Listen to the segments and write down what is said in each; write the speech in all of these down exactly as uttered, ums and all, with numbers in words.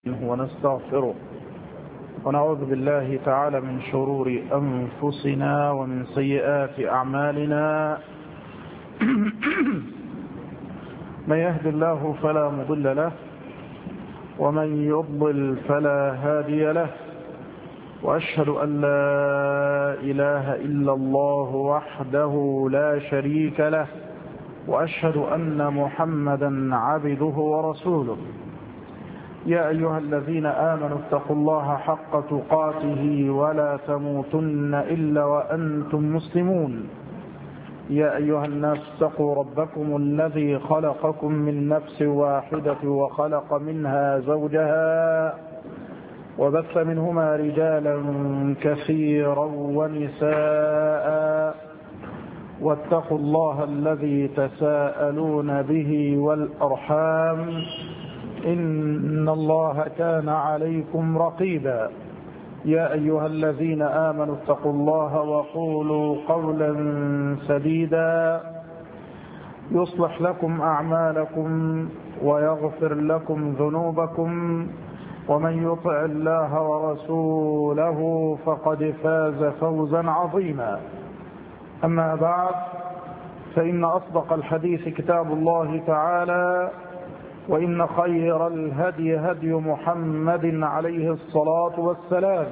ونستغفره ونعوذ بالله تعالى من شرور أنفسنا ومن سيئات أعمالنا. من يهد الله فلا مضل له ومن يضلل فلا هادي له، وأشهد أن لا إله إلا الله وحده لا شريك له، وأشهد أن محمدا عبده ورسوله. يا أيها الذين آمنوا اتقوا الله حق تقاته ولا تموتن إلا وأنتم مسلمون. يا أيها الناس اتقوا ربكم الذي خلقكم من نفس واحدة وخلق منها زوجها وبث منهما رجالا كثيرا ونساء، واتقوا الله الذي تساءلون به والأرحام إن الله كان عليكم رقيبا. يا أيها الذين آمنوا اتقوا الله وقولوا قولا سديدا يصلح لكم أعمالكم ويغفر لكم ذنوبكم، ومن يطع الله ورسوله فقد فاز فوزا عظيما. أما بعد، فإن أصدق الحديث كتاب الله تعالى، وإن خير الهدي هدي محمد عليه الصلاة والسلام،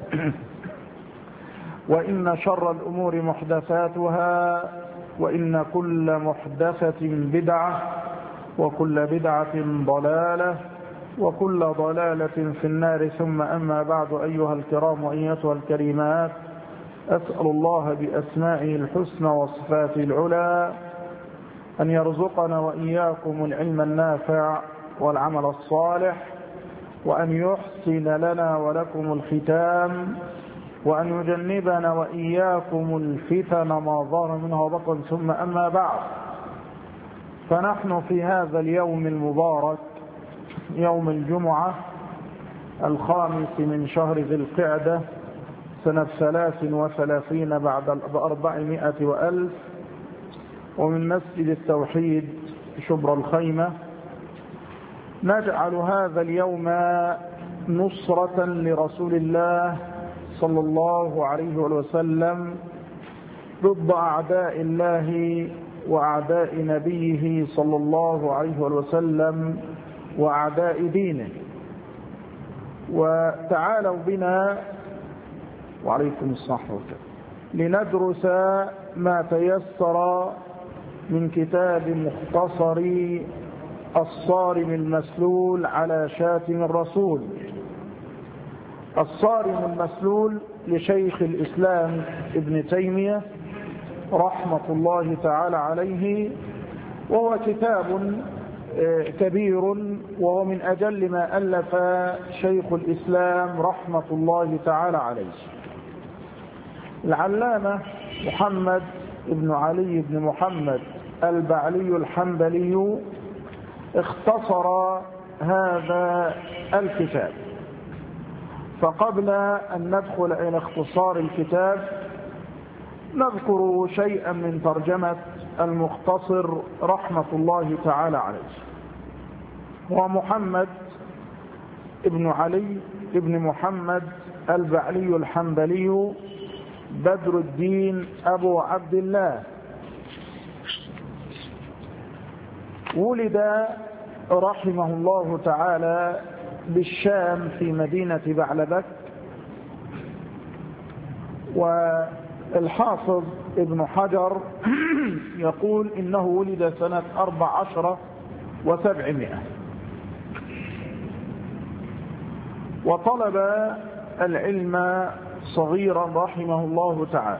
وإن شر الأمور محدثاتها، وإن كل محدثة بدعة، وكل بدعة ضلالة، وكل ضلالة في النار. ثم أما بعد، أيها الكرام وأيتها الكريمات، أسأل الله بأسمائه الحسنى وصفاته العلى أن يرزقنا وإياكم العلم النافع والعمل الصالح، وأن يحسن لنا ولكم الختام، وأن يجنبنا وإياكم الفتن ما ظهر منها وبطن. ثم أما بعد، فنحن في هذا اليوم المبارك، يوم الجمعة الخامس من شهر ذي القعدة سنة ثلاث وثلاثين بعد أربعمائة وألف، ومن مسجد التوحيد شبر الخيمة، نجعل هذا اليوم نصرة لرسول الله صلى الله عليه وسلم ضد أعداء الله وأعداء نبيه صلى الله عليه وسلم وأعداء دينه. وتعالوا بنا وعليكم الصحة لندرس ما تيسر من كتاب مختصر الصارم المسلول على شاتم الرسول. الصارم المسلول لشيخ الإسلام ابن تيمية رحمة الله تعالى عليه، وهو كتاب كبير، وهو من أجل ما ألف شيخ الإسلام رحمة الله تعالى عليه. العلامة محمد ابن علي بن محمد البعلي الحنبلي اختصر هذا الكتاب. فقبل أن ندخل إلى اختصار الكتاب، نذكر شيئا من ترجمة المختصر رحمة الله تعالى عليه. ومحمد ابن علي ابن محمد البعلي الحنبلي بدر الدين أبو عبد الله، ولد رحمه الله تعالى بالشام في مدينة بعلبك. والحافظ ابن حجر يقول إنه ولد سنة أربع عشر وسبعمائة، وطلب العلم صغيرا رحمه الله تعالى،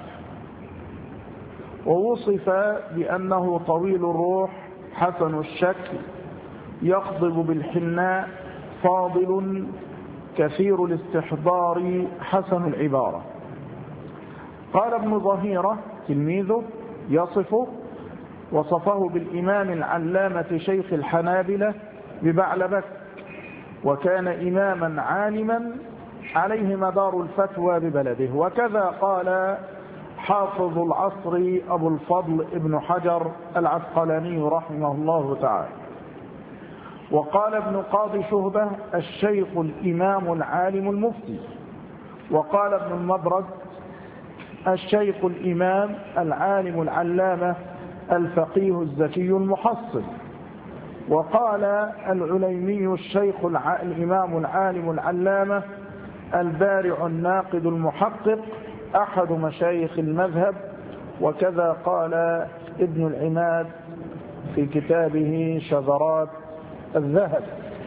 ووصف بأنه طويل الروح حسن الشكل يخضب بالحناء فاضل كثير الاستحضار حسن العبارة. قال ابن ظهيرة تلميذه يصفه، وصفه بالإمام العلامة شيخ الحنابلة ببعلبك، وكان إماما عالما عليه مدار الفتوى ببلده. وكذا قال حافظ العصر أبو الفضل ابن حجر العسقلاني رحمه الله تعالى. وقال ابن قاضي شهبة الشيخ الإمام العالم المفتي. وقال ابن المبرد الشيخ الإمام العالم العلامة الفقيه الزكي المحصل. وقال العليمي الشيخ الإمام العالم العلامة البارع الناقد المحقق أحد مشايخ المذهب. وكذا قال ابن العماد في كتابه شذرات الذهب.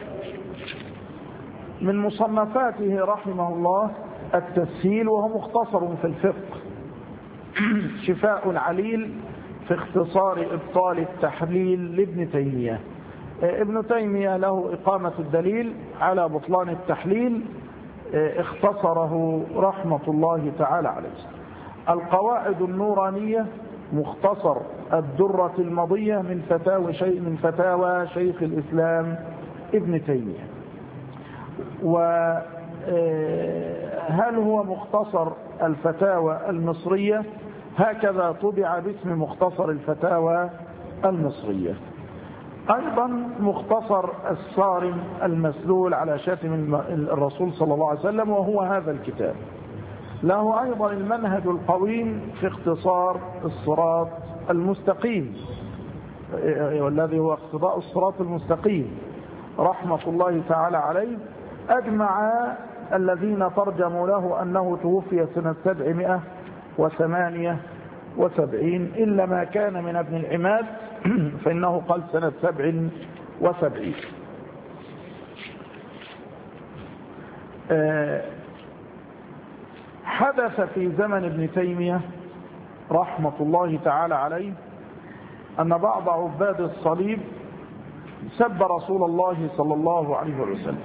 من مصنفاته رحمه الله التسهيل، وهو مختصر في الفقه، شفاء العليل في اختصار إبطال التحليل لابن تيمية. ابن تيمية له إقامة الدليل على بطلان التحليل، اختصره رحمة الله تعالى عليه. القواعد النورانية مختصر الدرة المضية من فتاوى شيء من فتاوى شيخ الإسلام ابن تيمية. وهل هو مختصر الفتاوى المصرية؟ هكذا طبع باسم مختصر الفتاوى المصرية. أيضا مختصر الصارم المسلول على شاتم الرسول صلى الله عليه وسلم، وهو هذا الكتاب. له أيضا المنهج القويم في اختصار الصراط المستقيم، والذي هو اقتضاء الصراط المستقيم رحمة الله تعالى عليه. أجمع الذين ترجموا له أنه توفي سنة سبعمائة وثمانية وسبعين، إلا ما كان من ابن العماد فإنه قال سنة سبع وسبعين. حدث في زمن ابن تيمية رحمة الله تعالى عليه أن بعض عباد الصليب سب رسول الله صلى الله عليه وسلم،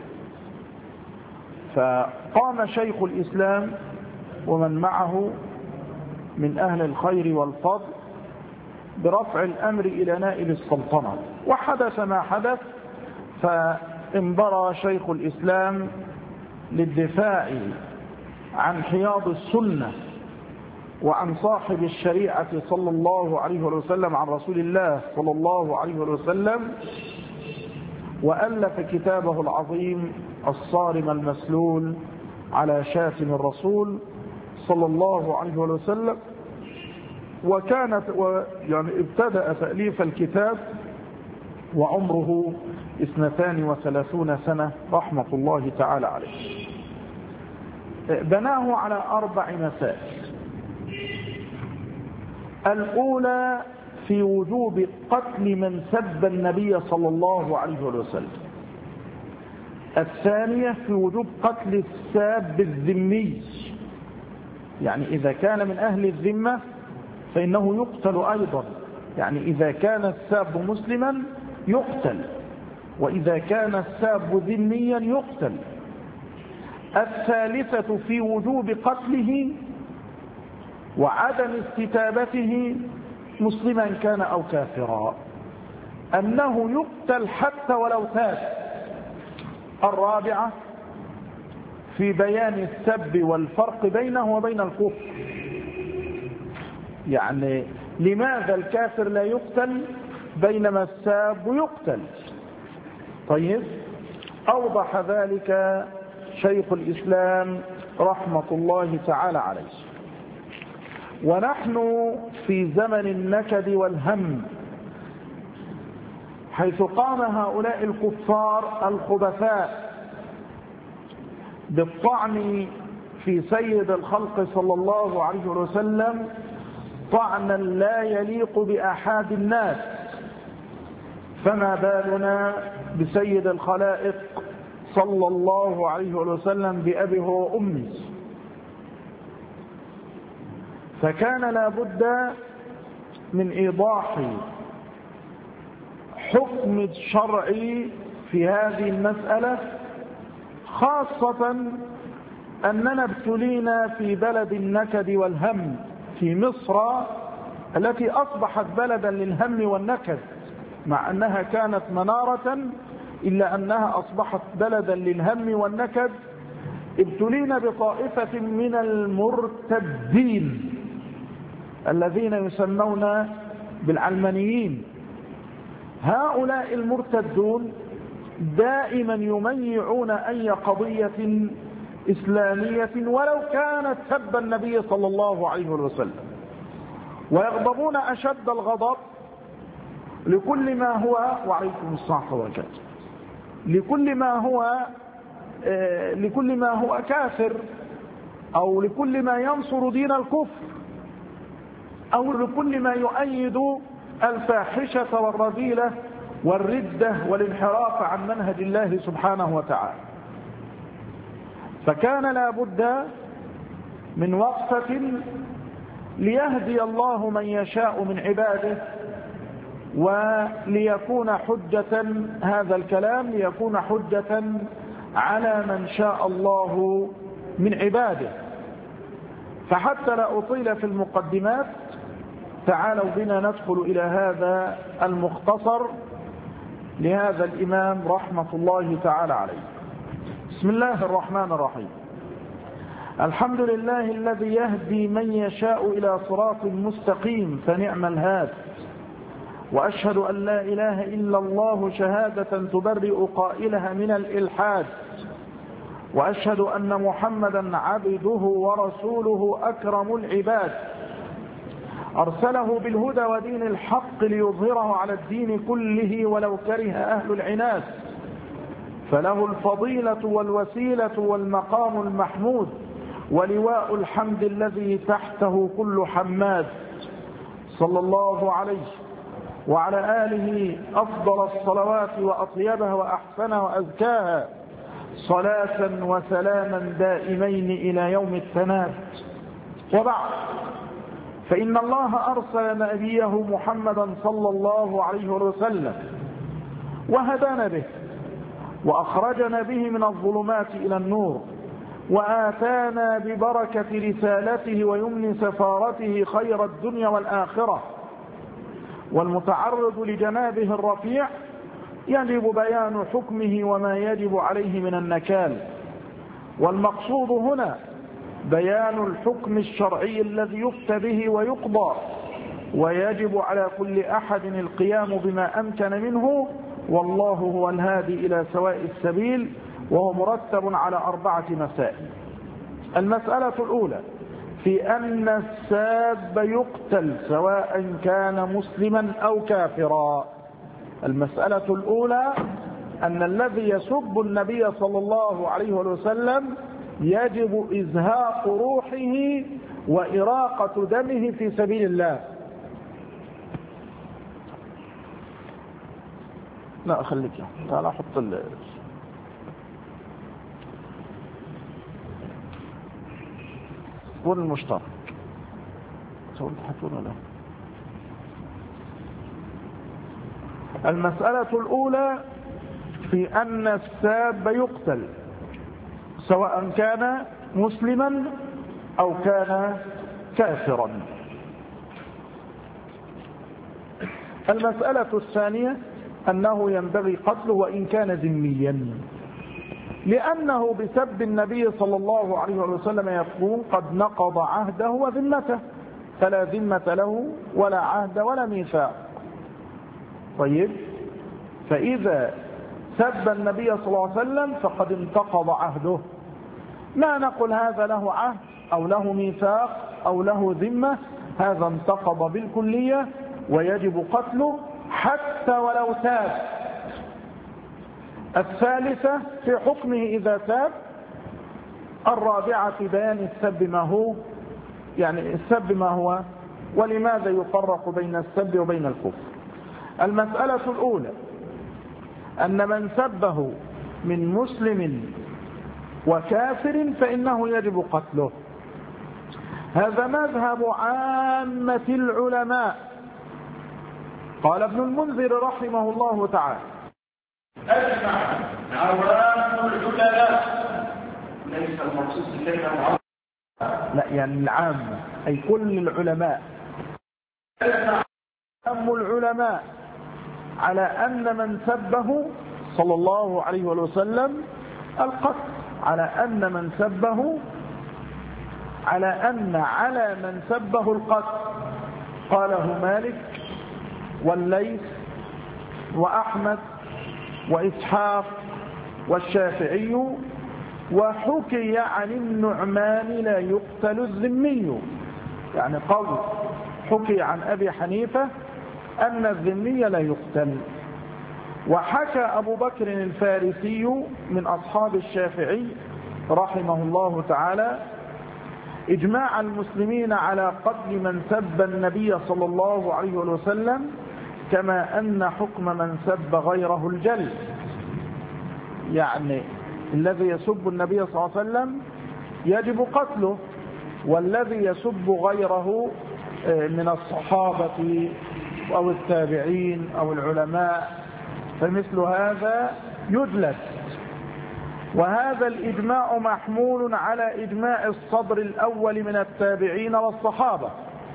فقام شيخ الإسلام ومن معه من أهل الخير والفضل برفع الأمر إلى نائب السلطنة. وحدث ما حدث، فانبرى شيخ الإسلام للدفاع عن حياض السنة وعن صاحب الشريعة صلى الله عليه وسلم، عن رسول الله صلى الله عليه وسلم، وألف كتابه العظيم الصارم المسلول على شاتم الرسول صلى الله عليه وسلم. وكانت يعني ابتدأ تأليف الكتاب وعمره اثنتان وثلاثون سنة رحمة الله تعالى عليه. بناه على أربع مسائل. الأولى في وجوب قتل من سب النبي صلى الله عليه وسلم. الثانية في وجوب قتل الساب الذمي، يعني إذا كان من أهل الذمة فإنه يقتل أيضا، يعني إذا كان الساب مسلما يقتل، وإذا كان الساب ذميا يقتل. الثالثة في وجوب قتله وعدم استتابته مسلما كان أو كافرا، أنه يقتل حتى ولو تاب. الرابعة في بيان السب والفرق بينه وبين الكفر، يعني لماذا الكافر لا يقتل بينما الساب يقتل. طيب، أوضح ذلك شيخ الإسلام رحمة الله تعالى عليه. ونحن في زمن النكد والهم، حيث قام هؤلاء الكفار الخبثاء بالطعن في سيد الخلق صلى الله عليه وسلم طعنا لا يليق بأحد الناس، فما بالنا بسيد الخلائق صلى الله عليه وسلم بأبيه وأمه. فكان لا بد من إيضاح حكم الشرعي في هذه المسألة، خاصة أننا ابتلينا في بلد النكد والهم في مصر، التي أصبحت بلدا للهم والنكد، مع أنها كانت منارة إلا أنها أصبحت بلدا للهم والنكد. ابتلينا بطائفة من المرتدين الذين يسمون بالعلمانيين. هؤلاء المرتدون دائما يميعون أي قضية إسلامية ولو كانت سب النبي صلى الله عليه وسلم، ويغضبون أشد الغضب لكل ما هو وعليكم الصحة والبركاته لكل ما هو آه لكل ما هو كافر، أو لكل ما ينصر دين الكفر، أو لكل ما يؤيد الفاحشة والرذيلة والردة والانحراف عن منهج الله سبحانه وتعالى. فكان لا بد من وقفة ليهدي الله من يشاء من عباده، وليكون حجة هذا الكلام ليكون حجة على من شاء الله من عباده. فحتى لا أطيل في المقدمات، تعالوا بنا ندخل إلى هذا المختصر لهذا الإمام رحمة الله تعالى عليه. بسم الله الرحمن الرحيم. الحمد لله الذي يهدي من يشاء إلى صراط مستقيم فنعم الهاد، وأشهد أن لا إله إلا الله شهادة تبرئ قائلها من الإلحاد، وأشهد أن محمدا عبده ورسوله أكرم العباد، أرسله بالهدى ودين الحق ليظهره على الدين كله ولو كره أهل العناد، فله الفضيلة والوسيلة والمقام المحمود، ولواء الحمد الذي تحته كل حماد. صلى الله عليه وعلى آله أفضل الصلوات وأطيبها وأحسنها وأزكاها، صلاة وسلاما دائمين إلى يوم التناد. وبعد، فإن الله أرسل نبيه محمدا صلى الله عليه وسلم وهدانا به، وأخرجنا به من الظلمات إلى النور، وآتانا ببركة رسالته ويمن سفارته خير الدنيا والآخرة. والمتعرض لجنابه الرفيع يجب بيان حكمه وما يجب عليه من النكال، والمقصود هنا بيان الحكم الشرعي الذي يفتى به ويقضى، ويجب على كل أحد القيام بما أمكن منه، والله هو الهادي إلى سواء السبيل، وهو مرتب على أربعة مسائل. المسألة الأولى في أن الساب يقتل سواء كان مسلما أو كافرا. المسألة الأولى أن الذي يسب النبي صلى الله عليه وسلم يجب إزهاق روحه وإراقة دمه في سبيل الله. لا أخليك، تعال أحط ال والمشترك سوف تحطون له. المسألة الأولى في أن الساب يقتل سواء كان مسلما أو كان كافرا. المسألة الثانية أنه ينبغي قتله وإن كان ذميا، لأنه بسب النبي صلى الله عليه وسلم يكون قد نقض عهده وذمته، فلا ذمة له ولا عهد ولا ميثاق. طيب، فإذا سب النبي صلى الله عليه وسلم فقد انتقض عهده، لا نقول هذا له عهد أو له ميثاق أو له ذمة، هذا انتقض بالكلية ويجب قتله حتى ولو تاب. الثالثة في حكمه إذا تاب. الرابعة في بيان السب ما هو، يعني السب ما هو ولماذا يفرق بين السب وبين الكفر. المسألة الأولى أن من سبه من مسلم وكافر فإنه يجب قتله. هذا مذهب عامة العلماء. قال ابن المنذر رحمه الله تعالى: أجمع عوام العلماء، ليس المقصود بالكلمة لا، يعني العامة أي كل العلماء، أجمع عوام العلماء على أن من سبه صلى الله عليه وسلم القتل، على أن من سبه على أن على من سبه القتل. قاله مالك والليث وأحمد وإسحاق والشافعي. وحكي عن النعمان لا يقتل الذمي، يعني قول حكي عن أبي حنيفة أن الذمي لا يقتل. وحكى أبو بكر الفارسي من أصحاب الشافعي رحمه الله تعالى إجماع المسلمين على قتل من سب النبي صلى الله عليه وسلم، كما أن حكم من سب غيره الجلد. يعني الذي يسب النبي صلى الله عليه وسلم يجب قتله، والذي يسب غيره من الصحابة أو التابعين أو العلماء فمثل هذا يجلد. وهذا الإجماع محمول على إجماع الصدر الأول من التابعين والصحابة،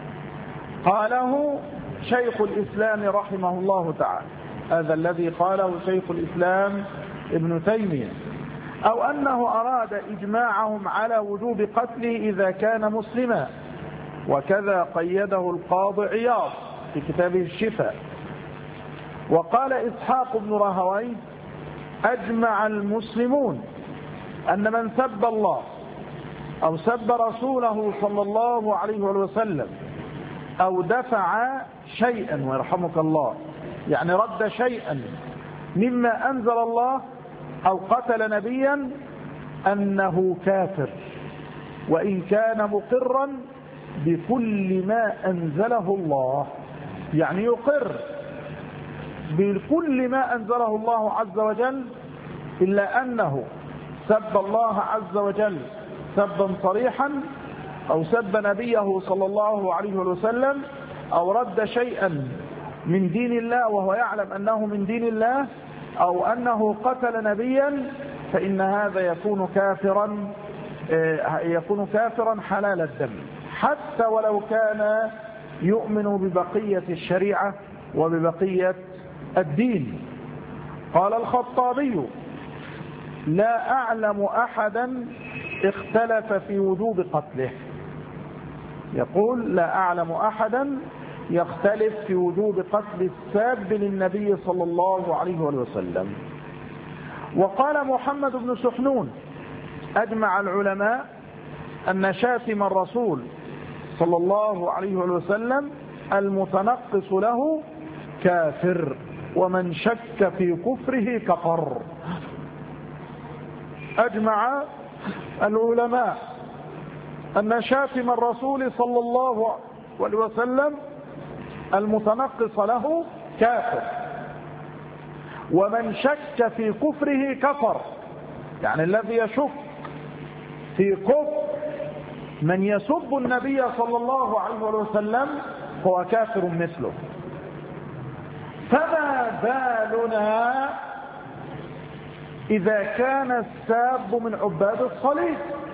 قاله شيخ الإسلام رحمه الله تعالى، هذا الذي قاله شيخ الإسلام ابن تيمية، أو أنه أراد إجماعهم على وجوب قتله إذا كان مسلما، وكذا قيده القاضي عياض في كتابه الشفاء. وقال إسحاق بن راهويه أجمع المسلمون أن من سب الله أو سب رسوله صلى الله عليه وسلم أو دفع شيئا، ويرحمك الله، يعني رد شيئا مما أنزل الله أو قتل نبيا، أنه كافر، وإن كان مقرا بكل ما أنزله الله، يعني يقر بكل ما أنزله الله عز وجل، إلا أنه سب الله عز وجل سبا صريحا، أو سب نبيه صلى الله عليه وسلم، أو رد شيئا من دين الله وهو يعلم أنه من دين الله، أو أنه قتل نبيا، فإن هذا يكون كافرا يكون كافرا حلال الدم، حتى ولو كان يؤمن ببقية الشريعة وببقية الدين. قال الخطابي لا أعلم أحدا اختلف في وجوب قتله، يقول لا أعلم أحدا يختلف في وجوب قتل الساب للنبي صلى الله عليه وسلم. وقال محمد بن سحنون أجمع العلماء أن شاتم الرسول صلى الله عليه وسلم المتنقص له كافر، ومن شك في كفره كفر. أجمع العلماء أن شاتم الرسول صلى الله عليه وسلم المتنقص له كافر، ومن شك في كفره كفر، يعني الذي يشك في كفر من يسب النبي صلى الله عليه وسلم هو كافر مثله. فما بالنا إذا كان الساب من عباد الصليب؟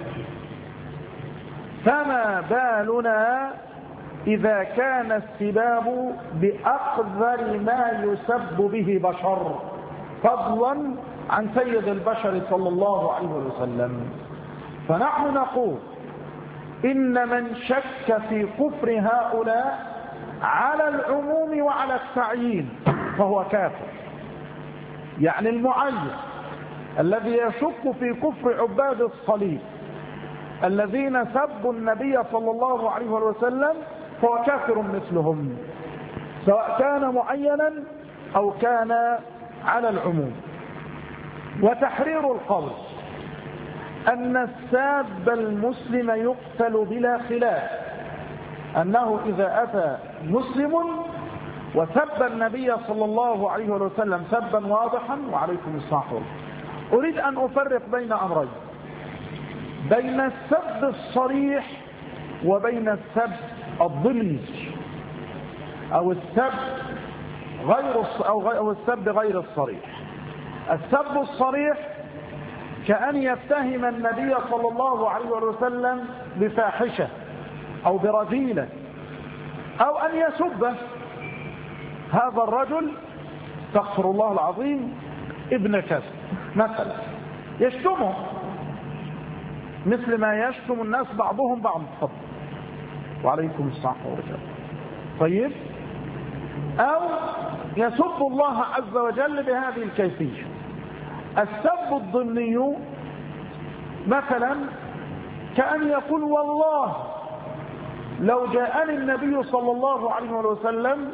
فما بالنا إذا كان السباب بأقذر ما يسب به بشر، فضلا عن سيد البشر صلى الله عليه وسلم؟ فنحن نقول إن من شك في كفر هؤلاء على العموم وعلى التعيين فهو كافر. يعني المعين الذي يشك في كفر عباد الصليب الذين سبوا النبي صلى الله عليه وسلم فهو كافر مثلهم، سواء كان معينا أو كان على العموم. وتحرير القول أن الساب المسلم يقتل بلا خلاف، أنه إذا أتى مسلم وسب النبي صلى الله عليه وسلم سبا واضحا، وعليكم السلام، أريد أن أفرق بين أمرين، بين السب الصريح وبين السب الضمني، أو السب غير أو السب غير الصريح. السب الصريح كأن يتهم النبي صلى الله عليه وسلم بفاحشة أو برذيلة، أو أن يسب هذا الرجل استغفر الله العظيم ابن كذا مثلا، يشتمه مثل ما يشتم الناس بعضهم بعض. تفضل وعليكم السلام ورحمة الله. طيب، أو يسب الله عز وجل بهذه الكيفية. السب الضمني مثلا كأن يقول والله لو جاءني النبي صلى الله عليه وسلم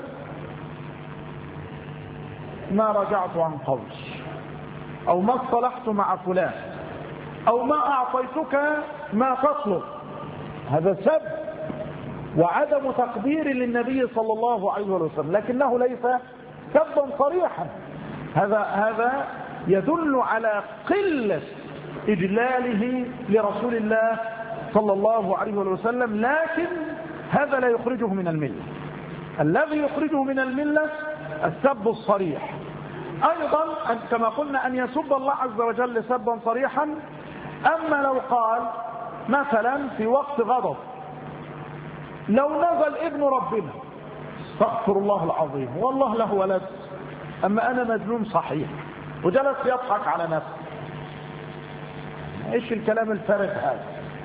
ما رجعت عن قولي، أو ما اصطلحت مع فلان، أو ما أعطيتك ما تطلب. هذا سب وعدم تقدير للنبي صلى الله عليه وسلم، لكنه ليس سبا صريحا. هذا هذا يدل على قلة إجلاله لرسول الله صلى الله عليه وسلم، لكن هذا لا يخرجه من الملة. الذي يخرجه من الملة السب الصريح. أيضا كما قلنا أن يسب الله عز وجل سبا صريحا. أما لو قال مثلا في وقت غضب لو نزل ابن ربنا استغفر الله العظيم والله له ولد أما أنا مجنون صحيح، وجلس يضحك على نفسه، ايش الكلام الفارغ هذا؟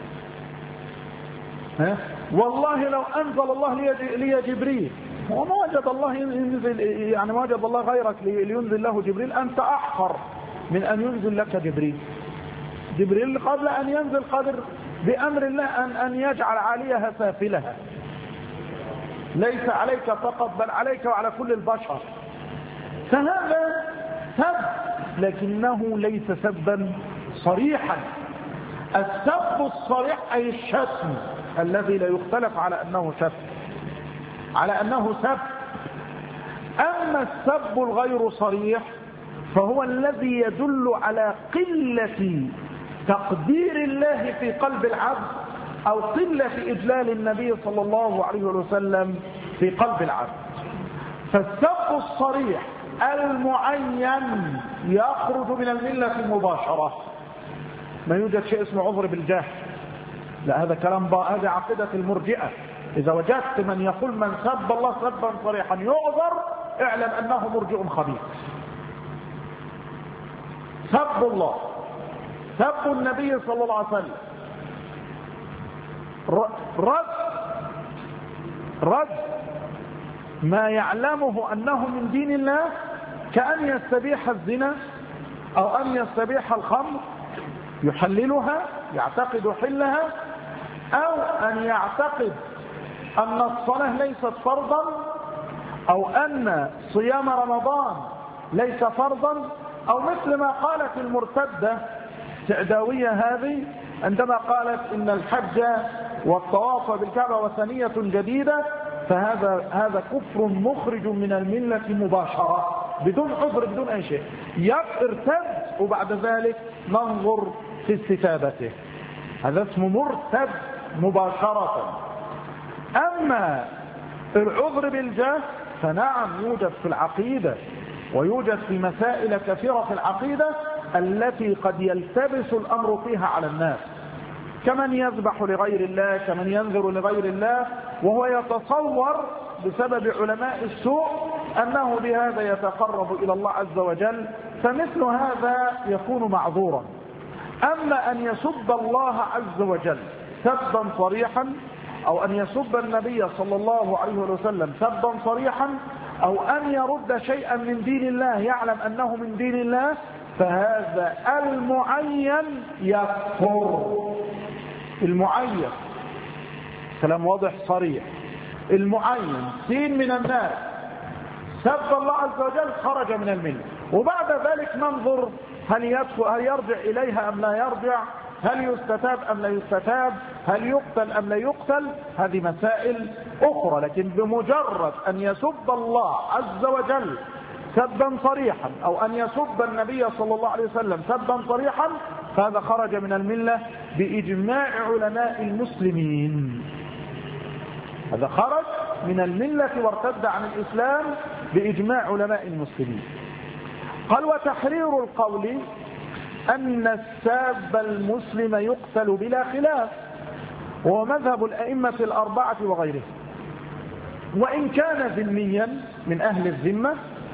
ها؟ والله لو أنزل الله لي جبريل، وما وجد الله ينزل، يعني ما وجد الله غيرك لينزل له جبريل، أنت أحقر من أن ينزل لك جبريل. جبريل قبل أن ينزل قادر بأمر الله أن أن يجعل عليها سافلها، ليس عليك فقط بل عليك وعلى كل البشر. فهذا سب لكنه ليس سبا صريحا. السب الصريح أي الشتم الذي لا يختلف على أنه شتم، على أنه سب. أما السب الغير صريح فهو الذي يدل على قلة تقدير الله في قلب العبد أو قلة إجلال النبي صلى الله عليه وسلم في قلب العبد. فالسب الصريح المعين يخرج من الملة مباشرة. ما يوجد شيء اسمه عذر بالجهل، لا، هذا كلام بقى، هذه عقيدة المرجئة. إذا وجدت من يقول من سب الله سبا صريحا يعذر، اعلم أنه مرجئ خبيث. سب الله، سب النبي صلى الله عليه وسلم، رد رد ما يعلمه أنه من دين الله، كأن يستبيح الزنا أو أن يستبيح الخمر يحللها يعتقد حلها، أو أن يعتقد أن الصلاة ليست فرضا، أو أن صيام رمضان ليس فرضا، أو مثل ما قالت المرتدة السعداوية هذه عندما قالت إن الحج والطواف بالكعبة وثنية جديدة، فهذا هذا كفر مخرج من الملة مباشرة بدون عذر بدون أي شيء. يرتد وبعد ذلك ننظر في استتابته، هذا اسمه مرتد مباشرة. أما العذر بالجهل فنعم يوجد في العقيدة، ويوجد في مسائل كثيرة في العقيدة التي قد يلتبس الأمر فيها على الناس، كمن يذبح لغير الله، كمن ينذر لغير الله وهو يتصور بسبب علماء السوء أنه بهذا يتقرب إلى الله عز وجل، فمثل هذا يكون معذورا. أما أن يسب الله عز وجل سبا صريحا، أو أن يسب النبي صلى الله عليه وسلم سبا صريحا، أو أن يرد شيئا من دين الله يعلم أنه من دين الله، فهذا المعين يكفر. المعين كلام واضح صريح، المعين سين من الناس سب الله عز وجل خرج من الملة، وبعد ذلك ننظر هل يدخل هل يرجع إليها أم لا يرجع، هل يستتاب أم لا يستتاب، هل يقتل أم لا يقتل، هذه مسائل أخرى. لكن بمجرد أن يسب الله عز وجل سبا صريحا، أو أن يسب النبي صلى الله عليه وسلم سبا صريحا، فهذا خرج من الملة بإجماع علماء المسلمين. هذا خرج من الملة وارتد عن الإسلام بإجماع علماء المسلمين. قال وتحرير القول أن الساب المسلم يقتل بلا خلاف، وهو مذهب الأئمة الأربعة وغيرهم، وإن كان ذميا من أهل الذمة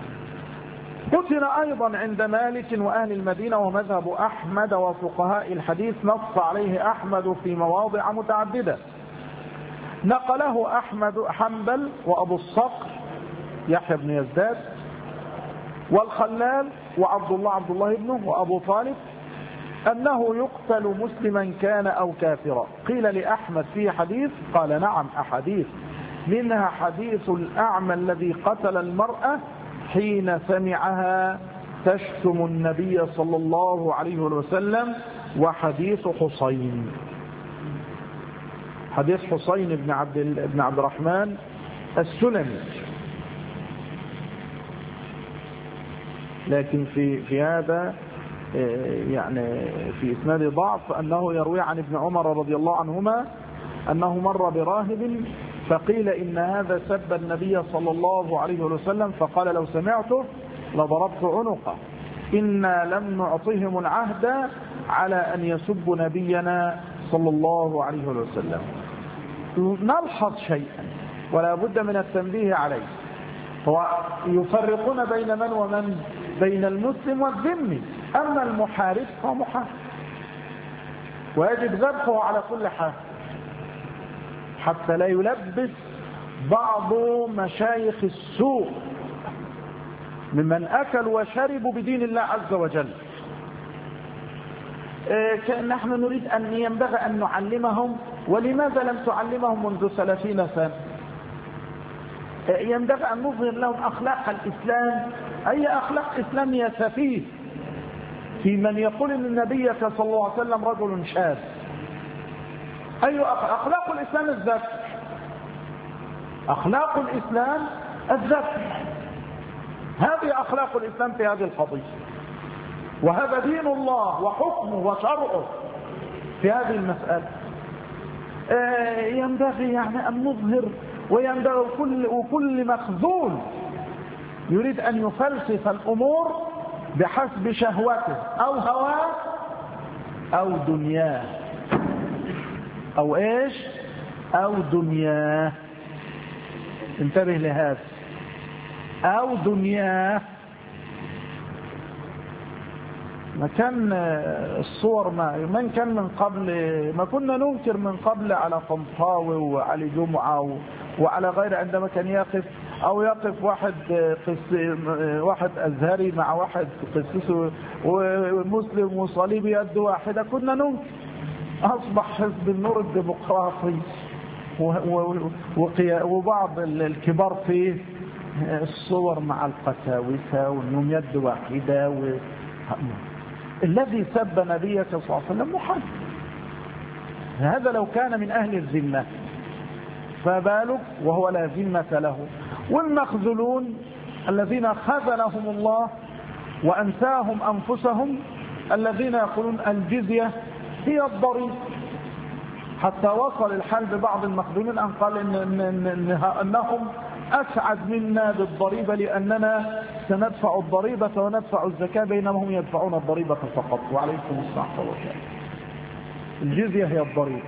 قتل أيضا عند مالك وأهل المدينة، ومذهب أحمد وفقهاء الحديث نص عليه أحمد في مواضع متعددة. نقله أحمد حنبل وأبو الصقر يحيى بن يزداد والخلال وعبد الله عبد الله ابنه وأبو طالب أنه يقتل مسلما كان أو كافرا. قيل لأحمد في حديث، قال نعم أحاديث، منها حديث الأعمى الذي قتل المرأة حين سمعها تشتم النبي صلى الله عليه وسلم، وحديث حسين، حديث حسين بن عبد بن عبد الرحمن السلمي. لكن في في هذا يعني في إسناد ضعف، أنه يروي عن ابن عمر رضي الله عنهما أنه مر براهب فقيل إن هذا سب النبي صلى الله عليه وسلم، فقال لو سمعته لضربت عنقه، إنا لم نعطهم العهد على أن يسب نبينا صلى الله عليه وسلم. نلحظ شيئا ولا بد من التنبيه عليه، هو يفرقون بين من ومن، بين المسلم والذمي. أما المحارب فهو محارب ويجب ذبحه على كل حال، حتى لا يلبس بعض مشايخ السوء ممن أكلوا وشربوا بدين الله عز وجل. إيه نحن نريد أن ينبغي أن نعلمهم، ولماذا لم تعلمهم منذ ثلاثين سنة؟ إيه ينبغي أن نظهر لهم أخلاق الإسلام. أي أخلاق إسلامية سفيه في من يقول أن النبي صلى الله عليه وسلم رجل شاذ؟ أي أخلاق الإسلام؟ الذبح. أخلاق الإسلام الذبح. هذه أخلاق الإسلام في هذه القضية، وهذا دين الله وحكمه وشرعه في هذه المسألة. ينبغي يعني أن نظهر، وينبغي كل وكل مخذول يريد أن يفلسف الأمور بحسب شهوته أو هواه أو دنياه أو إيش أو دنياه، انتبه لهذا، أو دنياه. ما كان الصور ما من كان من قبل، ما كنا ننكر من قبل على طنطاوي وعلي جمعة وعلى غير، عندما كان يقف أو يقف واحد قس واحد أزهري مع واحد قسيس ومسلم وصليبي يد واحدة، كنا ننكر. أصبح حزب النور الديمقراطي وبعض الكبار فيه الصور مع القساوسة وانهم يد واحدة و... الذي سب نبيك صلى الله عليه وسلم محرم. هذا لو كان من أهل الذمة فبالك وهو لا ذمة له. والمخذلون الذين خذلهم الله وأنساهم أنفسهم، الذين يقولون الجزية هي الضريبة، حتى وصل الحال ببعض المخذولين أن قال إن إن إن أنهم أسعد منا بالضريبة لأننا سندفع الضريبة وندفع الزكاة، بينما هم يدفعون الضريبة فقط. وعليكم الصحة والسلام. الجزية هي الضريبة.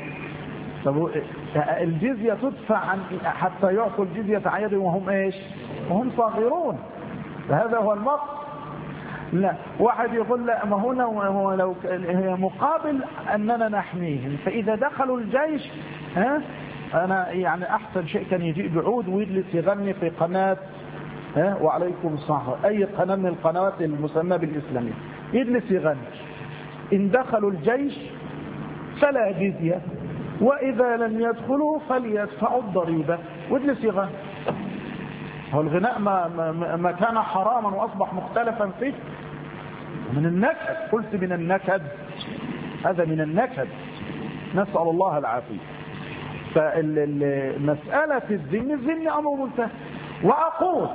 الجزية تدفع عن حتى يعطوا الجزية عن يدهم وهم إيش؟ وهم صاغرون. فهذا هو المقصد. لا واحد يقول لا، ما هنا هو لو هي مقابل أننا نحميهم، فإذا دخلوا الجيش ها أنا يعني أحسن شيء كان يجي بعود ويجلس يغني في قناة ها وعليكم الصحة، أي قناة من القنوات المسمى بالإسلامية، يجلس يغني. إن دخلوا الجيش فلا جزية، وإذا لم يدخلوا فليدفعوا الضريبة، ويجلس يغني. هو الغناء ما, ما, ما كان حراما وأصبح مختلفا فيه؟ من النكد، قلت من النكد، هذا من النكد، نسأل الله العافية. فمسألة الذم الذم أمر منتهى. وأقول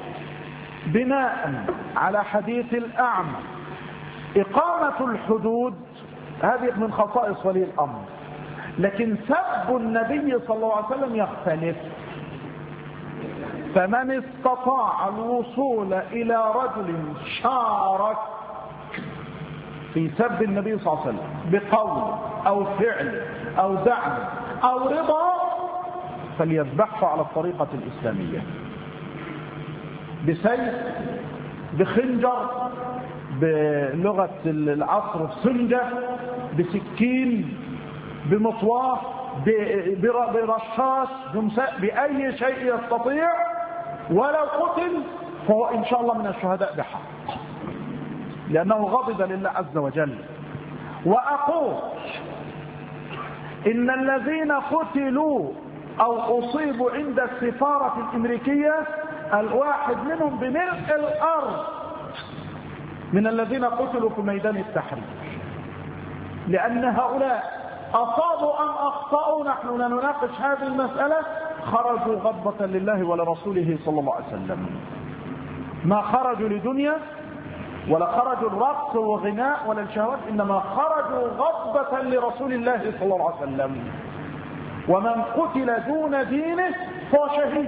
بناء على حديث الأعمى إقامة الحدود هذه من خصائص ولي الأمر، لكن سب النبي صلى الله عليه وسلم يختلف. فمن استطاع الوصول إلى رجل شارك في سب النبي صلى الله عليه وسلم بقول أو فعل أو دعم أو رضا فليذبحه على الطريقة الإسلامية، بسيف، بخنجر، بلغة العصر السنجة، بسكين، بمطواة، برشاش، بأي شيء يستطيع، ولو قتل فهو إن شاء الله من الشهداء بحق، لأنه غضب لله عز وجل. وأقول إن الذين قتلوا أو أصيبوا عند السفارة الأمريكية الواحد منهم بملء الأرض من الذين قتلوا في ميدان التحرير، لأن هؤلاء أصابوا أم أخطأوا، نحن لا نناقش هذه المسألة، خرجوا غضبة لله ولرسوله صلى الله عليه وسلم. ما خرجوا لدنيا ولا خرجوا الرقص وغناء ولا الشهوات، إنما خرجوا غضبة لرسول الله صلى الله عليه وسلم. ومن قتل دون دينه فهو شهيد.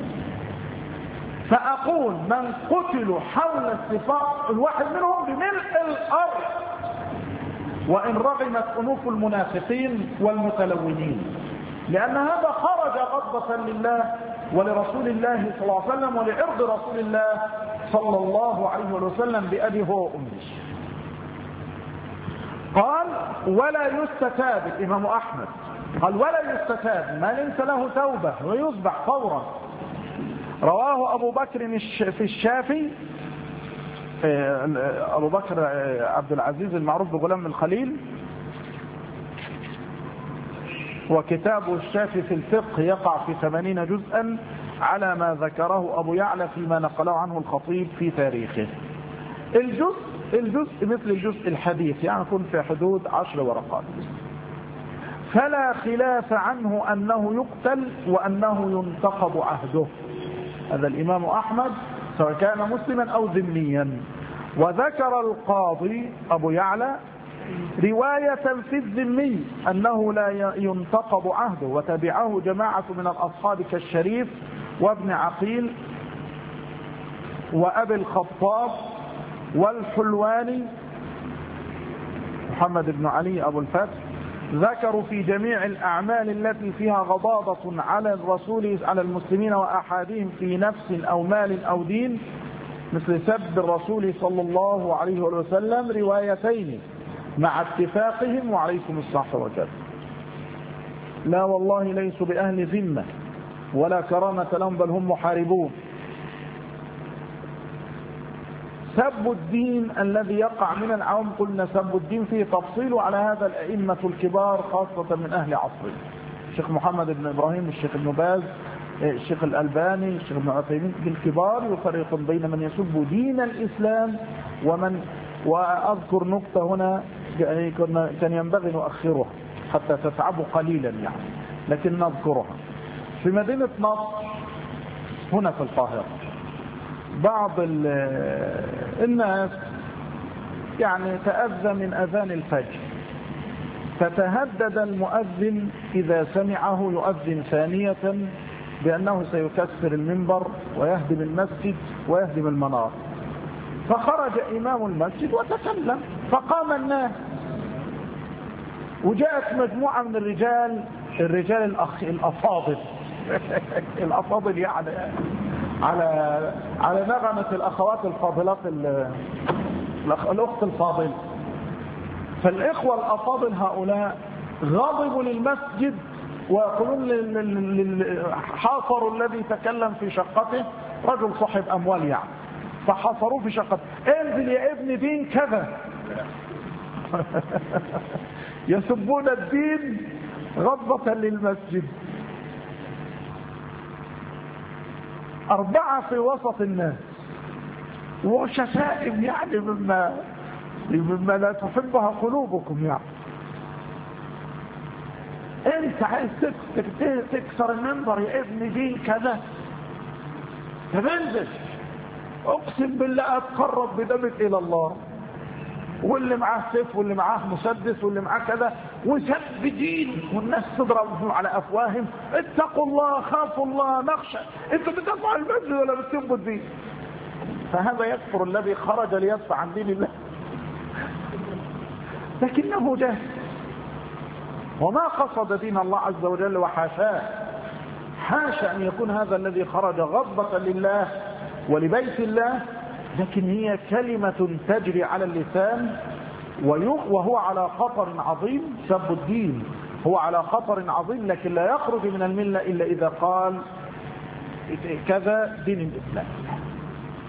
فأقول من قتلوا حول السفارة الواحد منهم بملء الأرض، وإن رغمت أنوف المنافقين والمتلونين، لأن هذا خرج غضبة لله ولرسول الله صلى الله عليه وسلم ولعرض رسول الله صلى الله عليه وسلم بأبي هو وأمي. قال ولا يستتاب، الإمام أحمد قال ولا يستتاب، ما ليس له توبة ويذبح فورا. رواه أبو بكر في الشافي، أبو بكر عبد العزيز المعروف بغلام الخليل، وكتابه الشافي في الفقه يقع في ثمانين جزءا على ما ذكره أبو يعلى فيما نقله عنه الخطيب في تاريخه. الجزء الجزء مثل الجزء الحديث، يعني يكون في حدود عشر ورقات. فلا خلاف عنه أنه يقتل وأنه ينتقض عهده. هذا الإمام أحمد سواء كان مسلما أو ذميا. وذكر القاضي أبو يعلى رواية في الذمي أنه لا ينتقض عهده، وتبعه جماعة من الأصحاب كالشريف وابن عقيل وأبي الخطاب والحلواني محمد بن علي أبو الفتح. ذكروا في جميع الأعمال التي فيها غضاضة على الرسول على المسلمين وأحدهم في نفس أو مال أو دين، مثل سب الرسول صلى الله عليه وسلم، روايتين مع اتفاقهم وعليكم الصح والجد. لا والله ليسوا بأهل ذمة ولا كرامة لهم، بل هم محاربون. سب الدين الذي يقع من العوام، قلنا سب الدين فيه تفصيل على هذا الأئمة الكبار خاصة من أهل عصره، الشيخ محمد بن إبراهيم، الشيخ ابن باز، الشيخ الألباني، الشيخ ابن عثيمين. بالكبار يفرق بين من يسب دين الإسلام ومن، وأذكر نقطة هنا كان ينبغي نؤخرها حتى تتعبوا قليلا يعني، لكن نذكرها. في مدينة نصر هنا في القاهرة بعض الناس يعني تأذى من أذان الفجر، فتهدد المؤذن إذا سمعه يؤذن ثانية بأنه سيكسر المنبر ويهدم المسجد ويهدم المنار. فخرج إمام المسجد وتكلم، فقام الناس، وجاءت مجموعة من الرجال الرجال الأخ الأفاضل الأفاضل يعني على على نغمة الأخوات الفاضلات، الأخت الفاضل. فالإخوة الأفاضل هؤلاء غضبوا للمسجد ويقولون حاصروا الذي تكلم في شقته، رجل صاحب أموال يعني، فحاصروه في شقته، انزل يا ابن دين كذا. يسبون الدين غضبة للمسجد. أربعة في وسط الناس وشتائم يعني مما مما لا تحبها قلوبكم يعني. انت عايز تكسر المنبر يا ابن دين كذا، تنزل اقسم بالله اتقرب بدمك الى الله، واللي معاه سيف واللي معاه مسدس واللي معاه كذا، وسب دين، والناس تضرب على افواههم، اتقوا الله خافوا الله نخشى، انتوا بتدافعوا عن المسجد ولا بتسبوا الدين؟ فهذا يكفر الذي خرج ليدفع عن دين الله، لكنه جاهل وما قصد دين الله عز وجل، وحاشاه، حاشا ان يكون هذا الذي خرج غضبة لله ولبيت الله، لكن هي كلمة تجري على اللسان، وهو على خطر عظيم. سب الدين هو على خطر عظيم، لكن لا يخرج من الملة إلا إذا قال كذا دين الإسلام.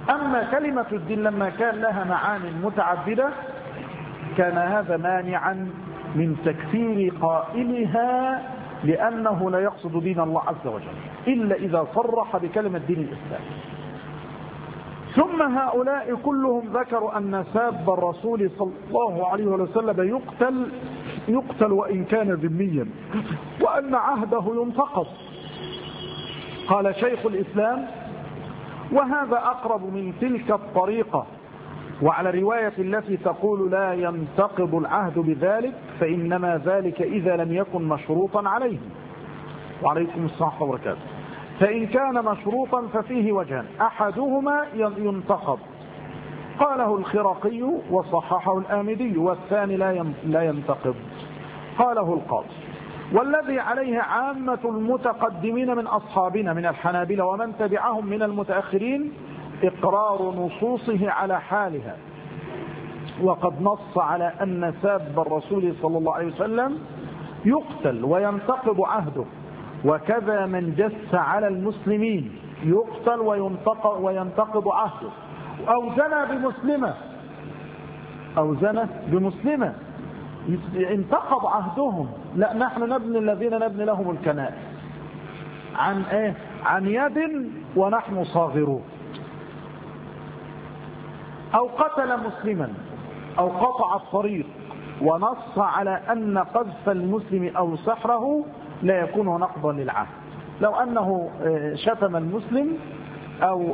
أما كلمة الدين لما كان لها معان متعددة كان هذا مانعا من تكفير قائلها، لأنه لا يقصد دين الله عز وجل إلا إذا صرح بكلمة دين الإسلام. ثم هؤلاء كلهم ذكروا أن ساب الرسول صلى الله عليه وسلم يقتل يقتل وإن كان ذميا، وأن عهده ينتقض. قال شيخ الإسلام: وهذا أقرب من تلك الطريقة، وعلى رواية التي تقول لا ينتقض العهد بذلك، فإنما ذلك إذا لم يكن مشروطا عليه. وعليكم السلام ورحمة الله وبركاته. فإن كان مشروطا ففيه وجهان، أحدهما ينتقض، قاله الخرقي وصححه الآمدي، والثاني لا ينتقض، قاله القاضي. والذي عليه عامة المتقدمين من أصحابنا من الحنابلة ومن تبعهم من المتأخرين إقرار نصوصه على حالها، وقد نص على أن ساب الرسول صلى الله عليه وسلم يقتل وينتقض عهده، وكذا من جس على المسلمين يقتل وينتقض عهده، أو زنى بمسلمة أو زنى بمسلمة انتقض عهدهم. لا، نحن نبني الذين نبني لهم الكنائس عن ايه؟ عن يد ونحن صاغرون. أو قتل مسلما أو قطع الطريق ونص على أن قذف المسلم أو سحره لا يكون نقضا للعهد. لو أنه شتم المسلم أو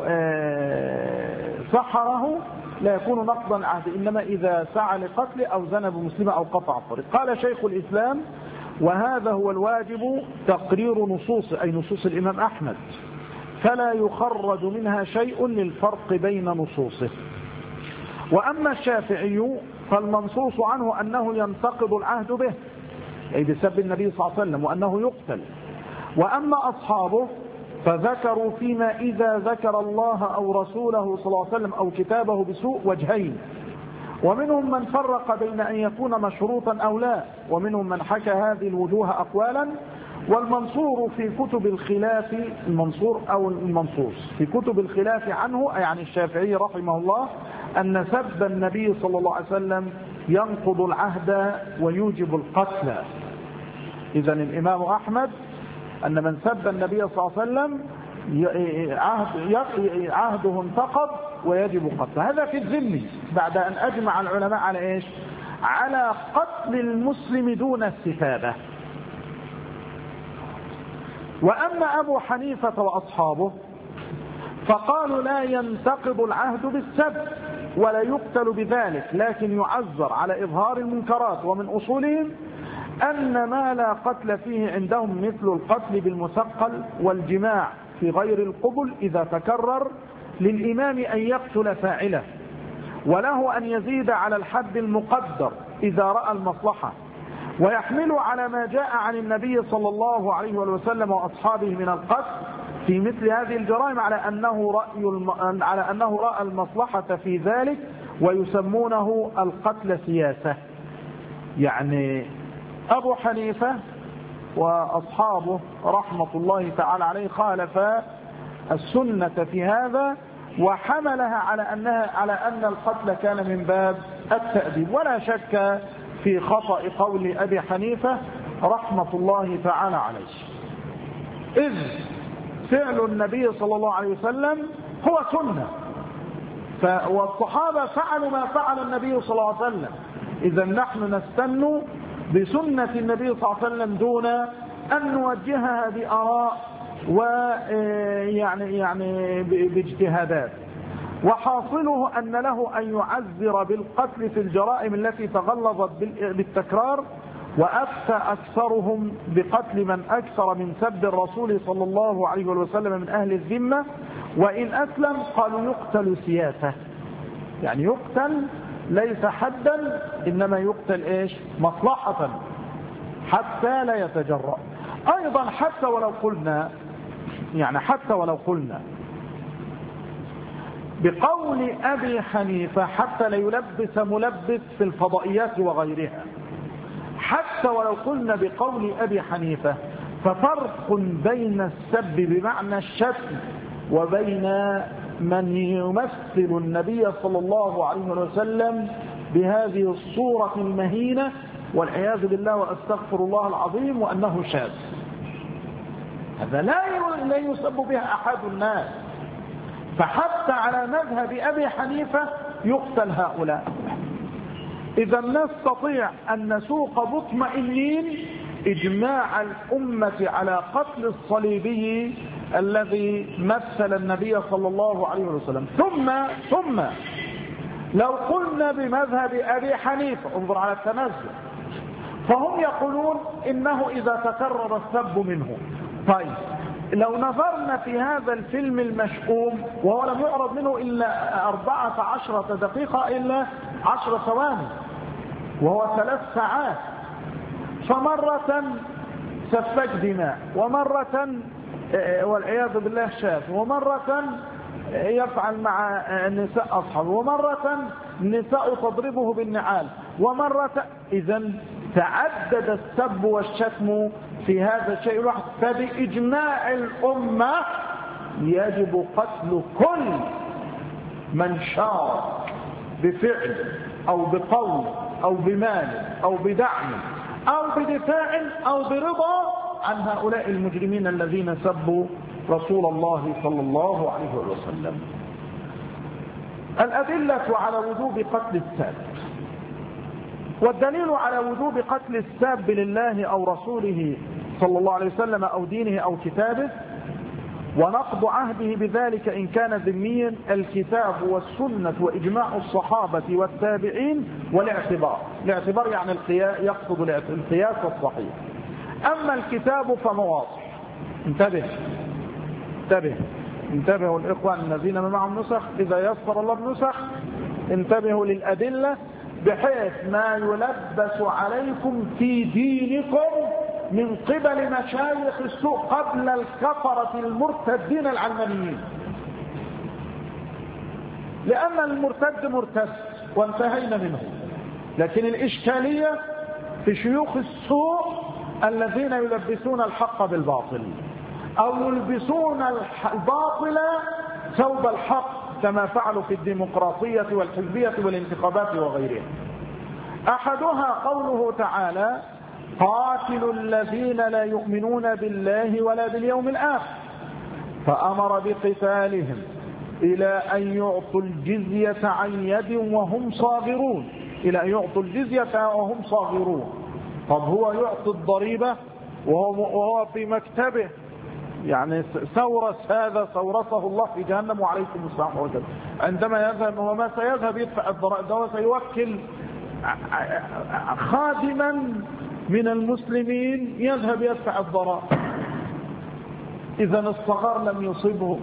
سحره لا يكون نقضا العهد، إنما إذا سعى لقتل أو زنى بمسلمة أو قطع الطريق. قال شيخ الإسلام: وهذا هو الواجب تقرير نصوص أي نصوص الإمام أحمد، فلا يخرج منها شيء للفرق بين نصوصه. وأما الشافعي فالمنصوص عنه أنه ينتقض العهد به، أي بسبب النبي صلى الله عليه وسلم، وأنه يقتل. وأما أصحابه فذكروا فيما إذا ذكر الله أو رسوله صلى الله عليه وسلم أو كتابه بسوء وجهين، ومنهم من فرق بين أن يكون مشروطا أو لا، ومنهم من حكى هذه الوجوه أقوالا. والمنصور في كتب الخلاف المنصور أو المنصوص في كتب الخلاف عنه، يعني الشافعي رحمه الله، أن سب النبي صلى الله عليه وسلم ينقض العهد ويوجب القتل. إذن الإمام أحمد أن من سب النبي صلى الله عليه وسلم عهده انتقض ويجب قتله. هذا في الذم، بعد أن أجمع العلماء على إيش؟ على قتل المسلم دون استتابة. وأما أبو حنيفة وأصحابه فقالوا لا ينتقض العهد بالسب ولا يقتل بذلك، لكن يعذر على إظهار المنكرات. ومن أصولهم أن ما لا قتل فيه عندهم مثل القتل بالمثقل والجماع في غير القبل إذا تكرر، للإمام أن يقتل فاعله، وله أن يزيد على الحد المقدر إذا رأى المصلحة، ويحمل على ما جاء عن النبي صلى الله عليه وسلم وأصحابه من القتل في مثل هذه الجرائم على أنه رأي الم... على أنه رأى المصلحة في ذلك، ويسمونه القتل سياسة. يعني أبو حنيفة وأصحابه رحمة الله تعالى عليه خالف السنة في هذا، وحملها على أنها على أن القتل كان من باب التأديب. ولا شك في خطأ قول أبي حنيفة رحمة الله تعالى عليه، إذ فعل النبي صلى الله عليه وسلم هو سنة، والصحابة فعلوا ما فعل النبي صلى الله عليه وسلم. إذا نحن نستن بسنة النبي صلى الله عليه وسلم دون أن نوجهها بآراء ويعني يعني باجتهادات. وحاصله أن له أن يعذر بالقتل في الجرائم التي تغلظت بالتكرار، وأفتى أكثرهم بقتل من أكثر من سب الرسول صلى الله عليه وسلم من أهل الذمة، وإن أسلم قالوا يقتل سياسة، يعني يقتل ليس حدا، إنما يقتل إيش؟ مصلحة حتى لا يتجرأ. أيضا حتى ولو قلنا يعني حتى ولو قلنا بقول أبي حنيفة حتى لا يلبس ملبس في الفضائيات وغيرها، حتى ولو قلنا بقول أبي حنيفة، ففرق بين السب بمعنى الشتم وبين من يمثل النبي صلى الله عليه وسلم بهذه الصورة المهينة والعياذ بالله وأستغفر الله العظيم، وأنه شاذ. هذا لا يسب بها أحد الناس. فحتى على مذهب أبي حنيفة يقتل هؤلاء. إذا نستطيع أن نسوق مطمئنين إجماع الأمة على قتل الصليبي الذي مثل النبي صلى الله عليه وسلم. ثم ثم لو قلنا بمذهب أبي حنيفة، انظر على التنزل، فهم يقولون إنه إذا تكرر السب منه. طيب لو نظرنا في هذا الفيلم المشؤوم، وهو لم يعرض منه إلا أربعة عشرة دقيقة إلا عشر ثواني، وهو ثلاث ساعات، فمرة سفك دماء، ومرة والعياذ بالله شاف، ومرة يفعل مع نساء أصحابه، ومرة النساء تضربه بالنعال، ومرة إذن تعدد السب والشتم في هذا الشيء الواحد. فبإجماع الأمة يجب قتل كل من شار بفعل أو بقول أو بمال أو بدعم أو بدفاع أو برضا عن هؤلاء المجرمين الذين سبوا رسول الله صلى الله عليه وسلم. الأدلة على وجوب قتل الساب، والدليل على وجوب قتل الساب لله أو رسوله صلى الله عليه وسلم أو دينه أو كتابه ونقض عهده بذلك إن كان ذميا الكتاب والسنة وإجماع الصحابة والتابعين والاعتبار. الاعتبار يعني القياس، يقصد القياس الصحيح. أما الكتاب فمواضح. انتبه انتبه انتبهوا الإخوان الذين معهم نسخ، إذا يسر الله بنسخ انتبهوا للأدلة، بحيث ما يلبس عليكم في دينكم من قبل مشايخ السوء قبل الكفرة المرتدين العلمانيين. لأن المرتد مرتد وانتهينا منه، لكن الإشكالية في شيوخ السوء الذين يلبسون الحق بالباطل أو يلبسون الباطل ثوب الحق كما فعلوا في الديمقراطية والحزبية والانتخابات وغيرها. أحدها قوله تعالى: قاتلوا الذين لا يؤمنون بالله ولا باليوم الآخر، فأمر بقتالهم إلى أن يعطوا الجزية عن يد وهم صاغرون، إلى أن يعطوا الجزية وهم صاغرون. طب هو يعطي الضريبة وهو في مكتبه، يعني سورس هذا سورسه الله في جهنم وعليكم السلام وجل. عندما يذهب هو ما سيذهب يدفع الضرائب، ده سيوكل خادما من المسلمين يذهب يدفع الضرائب. إذا الصغار لم يصبه،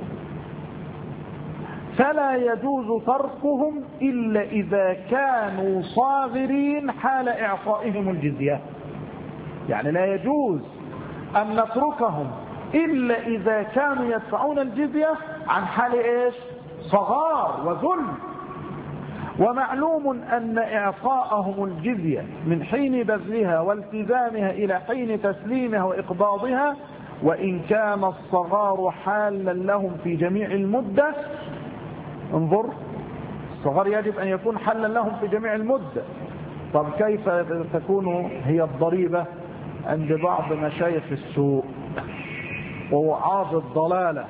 فلا يجوز تركهم إلا إذا كانوا صاغرين حال إعطائهم الجزية. يعني لا يجوز أن نتركهم إلا إذا كانوا يدفعون الجزية عن حال إيش؟ صغار وذل. ومعلوم أن إعطاءهم الجزية من حين بذلها والتزامها إلى حين تسليمها وإقباضها، وإن كان الصغار حالا لهم في جميع المدة. انظر، الصغار يجب أن يكون حالا لهم في جميع المدة. طب كيف تكون هي الضريبة عند بعض مشايخ السوء ووعاظ الضلالة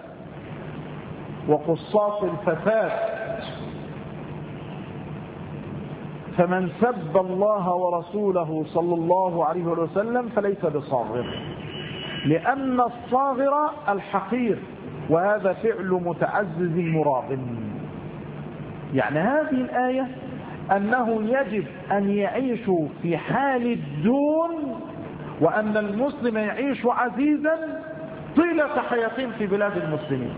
وقصاص الفساد؟ فمن سب الله ورسوله صلى الله عليه وسلم فليس بصاغر، لأن الصاغر الحقير، وهذا فعل متعزز مراغم. يعني هذه الآية أنه يجب أن يعيشوا في حال الدون، وأن المسلم يعيش عزيزا طيلة حياتهم في بلاد المسلمين.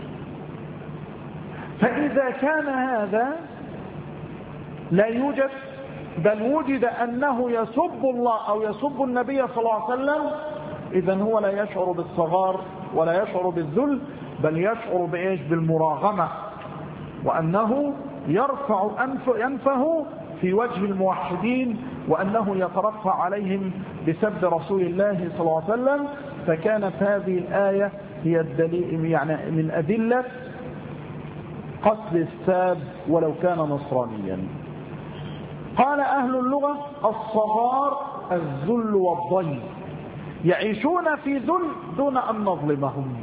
فإذا كان هذا لا يوجد، بل وجد أنه يسب الله أو يسب النبي صلى الله عليه وسلم، إذن هو لا يشعر بالصغار ولا يشعر بالذل، بل يشعر بإيش؟ بالمراغمة، وأنه يرفع أنفه في وجه الموحدين، وأنه يترفع عليهم بسب رسول الله صلى الله عليه وسلم. فكانت هذه الآية هي الدليل، يعني من أدلة قتل الساب ولو كان نصرانيا. قال أهل اللغة: الصغار الذل والضيم، يعيشون في ذل دون أن نظلمهم.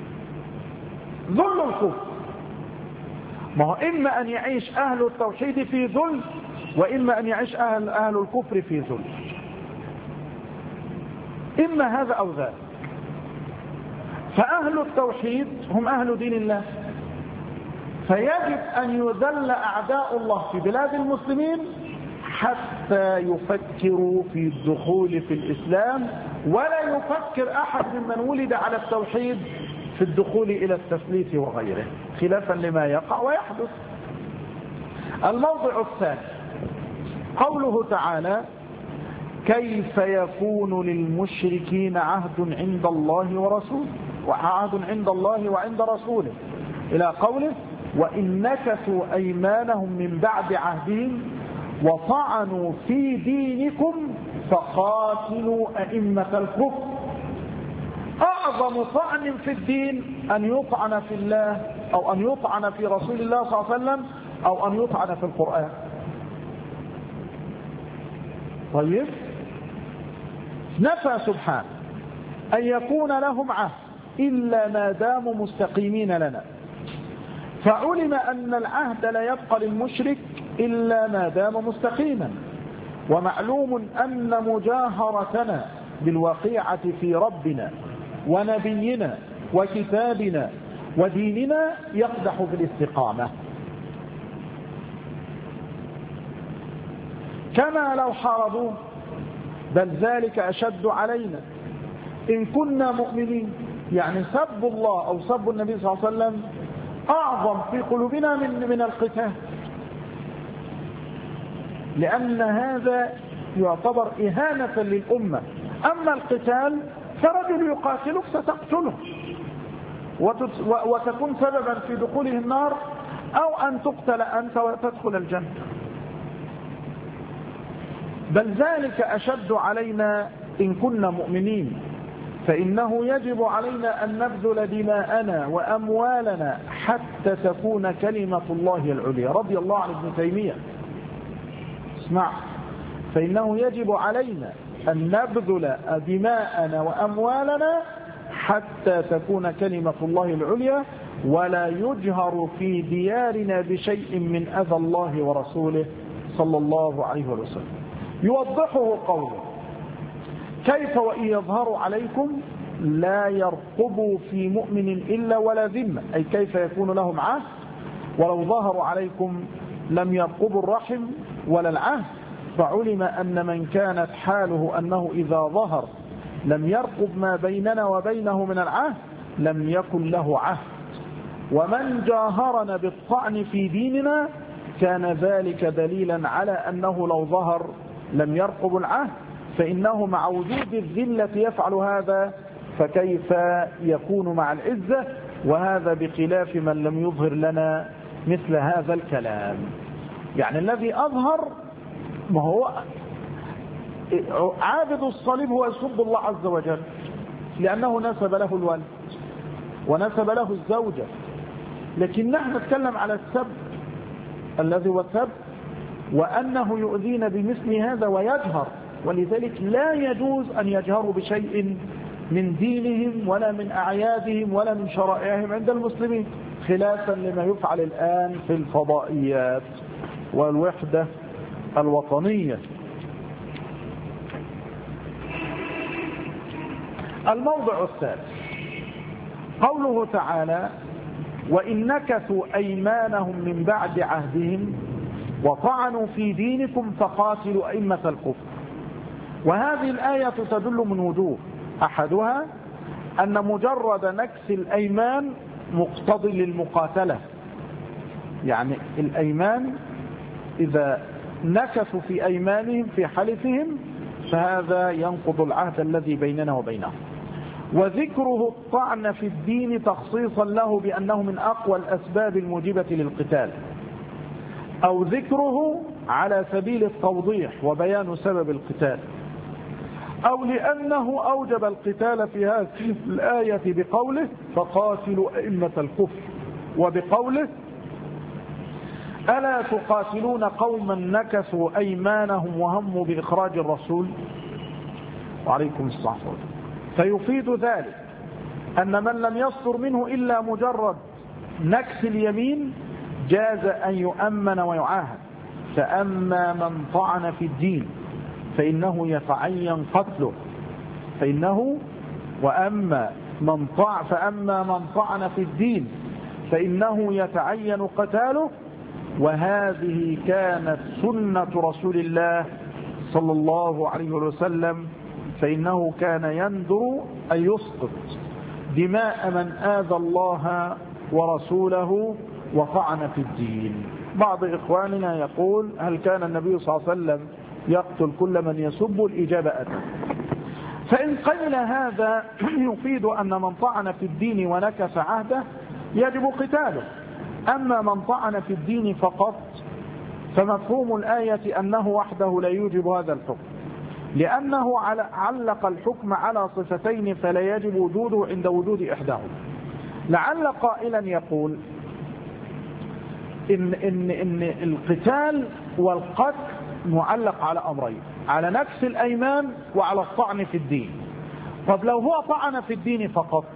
ذل الكفر، ما هو إما أن يعيش أهل التوحيد في ذل، وإما أن يعيش أهل, أهل الكفر في ذل، إما هذا أو ذاك. فأهل التوحيد هم أهل دين الله، فيجب أن يذل أعداء الله في بلاد المسلمين حتى يفكروا في الدخول في الإسلام، ولا يفكر أحد ممن ولد على التوحيد في الدخول إلى التثليث وغيره، خلافا لما يقع ويحدث. الموضع الثاني قوله تعالى: كيف يكون للمشركين عهد عند الله ورسوله وعهد عند الله وعند رسوله، إلى قوله: وإن نكثوا أيمانهم من بعد عهدهم وطعنوا في دينكم فقاتلوا أئمة الكفر. أعظم طعن في الدين أن يطعن في الله، أو أن يطعن في رسول الله صلى الله عليه وسلم، أو أن يطعن في القرآن. طيب، نفى سبحانه أن يكون لهم عهد إلا ما داموا مستقيمين لنا، فعلم أن العهد لا يبقى للمشرك إلا ما دام مستقيما. ومعلوم أن مجاهرتنا بالوقيعة في ربنا ونبينا وكتابنا وديننا يقدح بالاستقامة، كما لو حاربوه، بل ذلك أشد علينا إن كنا مؤمنين. يعني سب الله أو سب النبي صلى الله عليه وسلم أعظم في قلوبنا من من القتال، لأن هذا يعتبر إهانة للأمة. أما القتال فرجل يقاتلك ستقتله وتكون سببا في دخوله النار، أو أن تقتل أنت وتدخل الجنة، بل ذلك أشد علينا إن كنا مؤمنين. فإنه يجب علينا أن نبذل دماءنا وأموالنا حتى تكون كلمة الله العليا. رضي الله عن ابن تيمية. اسمع، فإنه يجب علينا أن نبذل دماءنا وأموالنا حتى تكون كلمة الله العليا، ولا يجهر في ديارنا بشيء من أذى الله ورسوله صلى الله عليه وسلم. يوضحه قوله: كيف وإن يظهروا عليكم لا يرقبوا في مؤمن إلا ولا ذمة، أي كيف يكون لهم عهد ولو ظهروا عليكم لم يرقبوا الرحم ولا العهد. فعلم أن من كانت حاله أنه إذا ظهر لم يرقب ما بيننا وبينه من العهد لم يكن له عهد، ومن جاهرنا بالطعن في ديننا كان ذلك دليلا على أنه لو ظهر لم يرقب العهد، فإنه مع وجود الذلة يفعل هذا، فكيف يكون مع العزة؟ وهذا بخلاف من لم يظهر لنا مثل هذا الكلام. يعني الذي أظهر ما هو عابد الصليب هو يسب الله عز وجل، لأنه نسب له الولد ونسب له الزوجة، لكن نحن نتكلم على السب الذي هو السب، وأنه يؤذين بمثل هذا ويجهر، ولذلك لا يجوز أن يجهروا بشيء من دينهم ولا من أعيادهم ولا من شرائعهم عند المسلمين، خلافا لما يفعل الآن في الفضائيات والوحدة الوطنية. الموضع الثالث قوله تعالى: وإن نكثوا أيمانهم من بعد عهدهم وطعنوا في دينكم فقاتلوا أئمة الكفر. وهذه الآية تدل من وجوه: أحدها أن مجرد نكث الأيمان مقتضي للمقاتلة، يعني الأيمان إذا نكثوا في أيمانهم في حلفهم فهذا ينقض العهد الذي بيننا وبينهم. وذكره الطعن في الدين تخصيصا له بأنه من أقوى الأسباب الموجبة للقتال، أو ذكره على سبيل التوضيح وبيان سبب القتال، أو لأنه أوجب القتال في هذه الآية بقوله: فقاتلوا أئمة الكفر، وبقوله: ألا تقاتلون قوما نكثوا أيمانهم وهموا بإخراج الرسول؟ وعليكم الصلاة والسلام. فيفيد ذلك أن من لم يصدر منه إلا مجرد نكث اليمين جاز أن يؤمن ويعاهد. فأما من طعن في الدين فإنه يتعين قتله، فإنه وأما من طع فأما من طعن في الدين فإنه يتعين قتاله. وهذه كانت سنة رسول الله صلى الله عليه وسلم، فإنه كان يندر أن يسقط دماء من آذى الله ورسوله وطعن في الدين. بعض إخواننا يقول هل كان النبي صلى الله عليه وسلم يقتل كل من يسب؟ الإجابة أتى. فإن قيل هذا يفيد أن من طعن في الدين ونكث عهده يجب قتاله. أما من طعن في الدين فقط فمفهوم الآية أنه وحده لا يوجب هذا الحكم، لأنه علق الحكم على صفتين فلا يجب وجوده عند وجود إحداهما. لعل قائلا يقول إن, إن, إن القتال والقتل معلق على أمرين، على نكث الأيمان وعلى الطعن في الدين. طب لو هو طعن في الدين فقط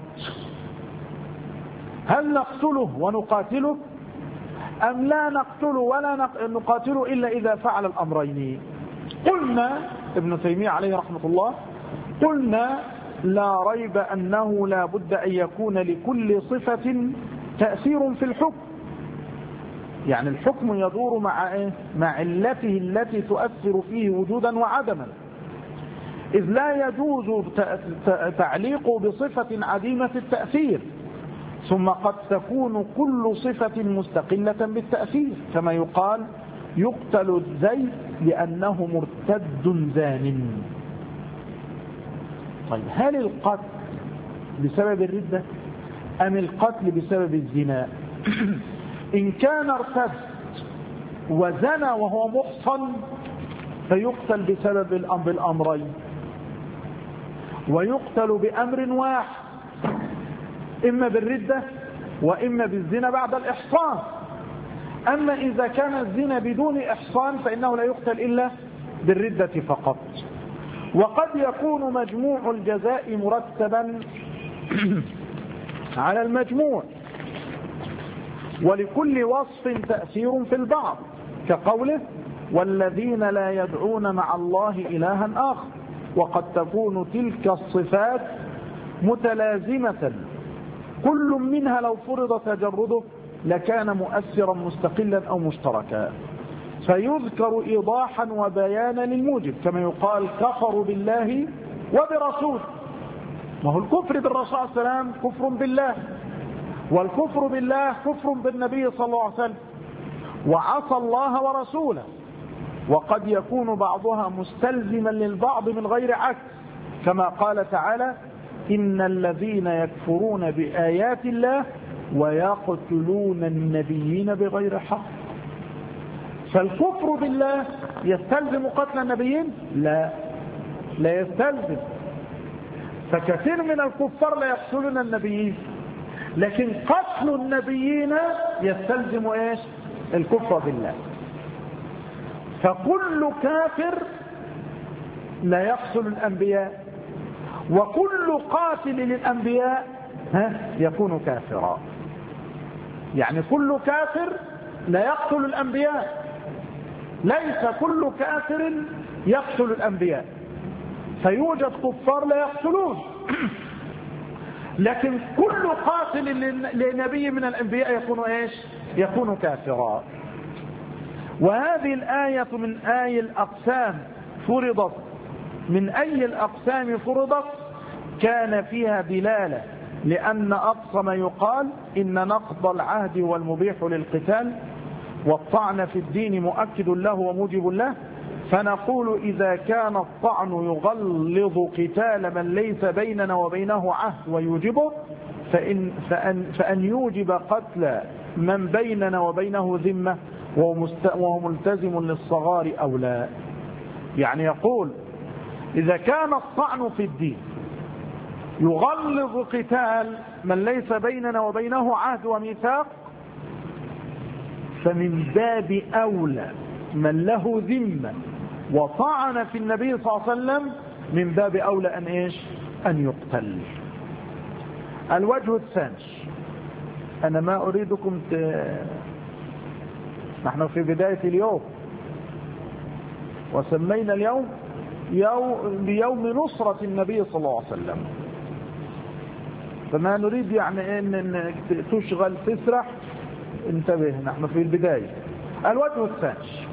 هل نقتله ونقاتله أم لا نقتله ولا نقاتله إلا إذا فعل الأمرين؟ قلنا ابن تيمية عليه رحمة الله قلنا لا ريب أنه لا بد أن يكون لكل صفة تأثير في الحكم. يعني الحكم يدور مع إيه؟ مع علته التي تؤثر فيه وجودا وعدما، إذ لا يجوز تعليق بصفة عديمة التأثير. ثم قد تكون كل صفة مستقلة بالتأثير، كما يقال يقتل الزيد لأنه مرتد زان. طيب هل القتل بسبب الردة أم القتل بسبب الزنا؟ إن كان ارتد وزنى وهو محصن فيقتل بسبب الأمرين، ويقتل بأمر واحد، إما بالردة وإما بالزنا بعد الإحصان. أما إذا كان الزنا بدون إحصان فإنه لا يقتل إلا بالردة فقط. وقد يكون مجموع الجزاء مرتبا على المجموع، ولكل وصف تأثير في البعض، كقوله والذين لا يدعون مع الله إلها آخر. وقد تكون تلك الصفات متلازمة، كل منها لو فرض تجرده لكان مؤثرا مستقلا أو مشتركا، فيذكر إيضاحا وبيانا للموجب، كما يقال كفروا بالله وبرسوله. ما هو الكفر بالرسول صلى الله عليه وسلم كفر بالله، والكفر بالله كفر بالنبي صلى الله عليه وسلم، وعصى الله ورسوله. وقد يكون بعضها مستلزما للبعض من غير عكس، كما قال تعالى إن الذين يكفرون بآيات الله ويقتلون النبيين بغير حق. فالكفر بالله يستلزم قتل النبيين؟ لا، لا يستلزم. فكثير من الكفار لا يقتلون النبيين، لكن قتل النبيين يستلزم ايش؟ الكفر بالله. فكل كافر لا يقتل الأنبياء، وكل قاتل للأنبياء ها يكون كافرا. يعني كل كافر لا يقتل الأنبياء، ليس كل كافر يقتل الأنبياء، فيوجد كفار لا يقتلون لكن كل قاتل لنبي من الأنبياء يكون ايش؟ يكون كافرا. وهذه الآية من آي الأقسام فرضت، من أي الأقسام فرضت كان فيها دلالة، لأن أقصى ما يقال إن نقض العهد والمبيح للقتال، والطعن في الدين مؤكد له وموجب له. فنقول إذا كان الطعن يغلظ قتال من ليس بيننا وبينه عهد ويوجبه، فإن, فأن, فأن يوجب قتل من بيننا وبينه ذمة وهو ملتزم للصغار أو لا. يعني يقول إذا كان الطعن في الدين يغلظ قتال من ليس بيننا وبينه عهد وميثاق، فمن باب أولى من له ذمة وطعن في النبي صلى الله عليه وسلم من باب أولى أن إيش؟ أن يقتل. الوجه الثاني، أنا ما أريدكم ت... نحن في بداية اليوم وسمينا اليوم يوم بيوم نصرة النبي صلى الله عليه وسلم، فما نريد يعني أن تشغل تسرح، انتبه نحن في البداية. الوجه الثاني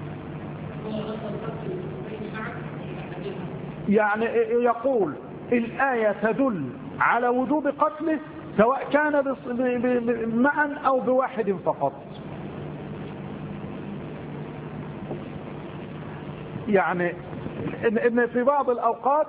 يعني يقول الآية تدل على وجوب قتله سواء كان معا أو بواحد فقط. يعني إن في بعض الأوقات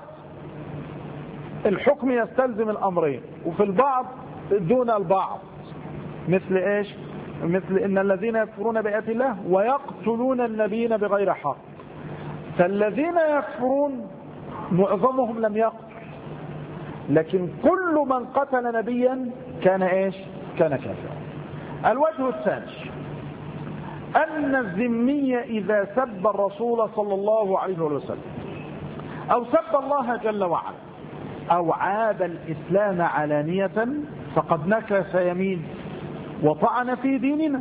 الحكم يستلزم الأمرين وفي البعض دون البعض، مثل إيش؟ مثل إن الذين يكفرون بآيات الله ويقتلون النبيين بغير حق، فالذين يكفرون معظمهم لم يقتل، لكن كل من قتل نبيا كان إيش؟ كان كافرا. الوجه الثاني أن الذمي إذا سب الرسول صلى الله عليه وسلم أو سب الله جل وعلا أو عاب الإسلام علانية فقد نكث يمين وطعن في ديننا،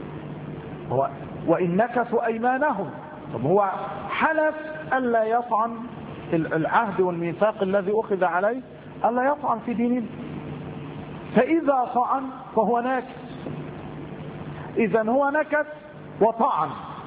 وإن نكثوا أيمانهم، طب هو حلف ألا يطعن العهد والميثاق الذي أخذ عليه ألا يطعن في ديننا، فإذا طعن فهو ناكث، إذن هو نكث وطعن،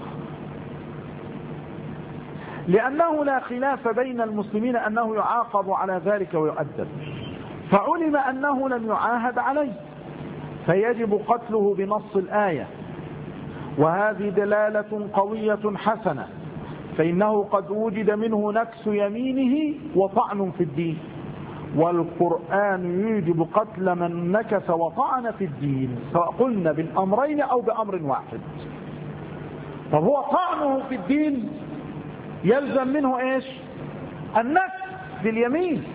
لأنه لا خلاف بين المسلمين أنه يعاقب على ذلك ويؤدب، فعلم أنه لم يعاهد عليه فيجب قتله بنص الآية، وهذه دلالة قوية حسنة، فإنه قد وجد منه نكس يمينه وطعن في الدين، والقرآن يوجب قتل من نكس وطعن في الدين سواء قلنا بالأمرين أو بأمر واحد. طب هو طعنه في الدين يلزم منه إيش؟ النكس في اليمين،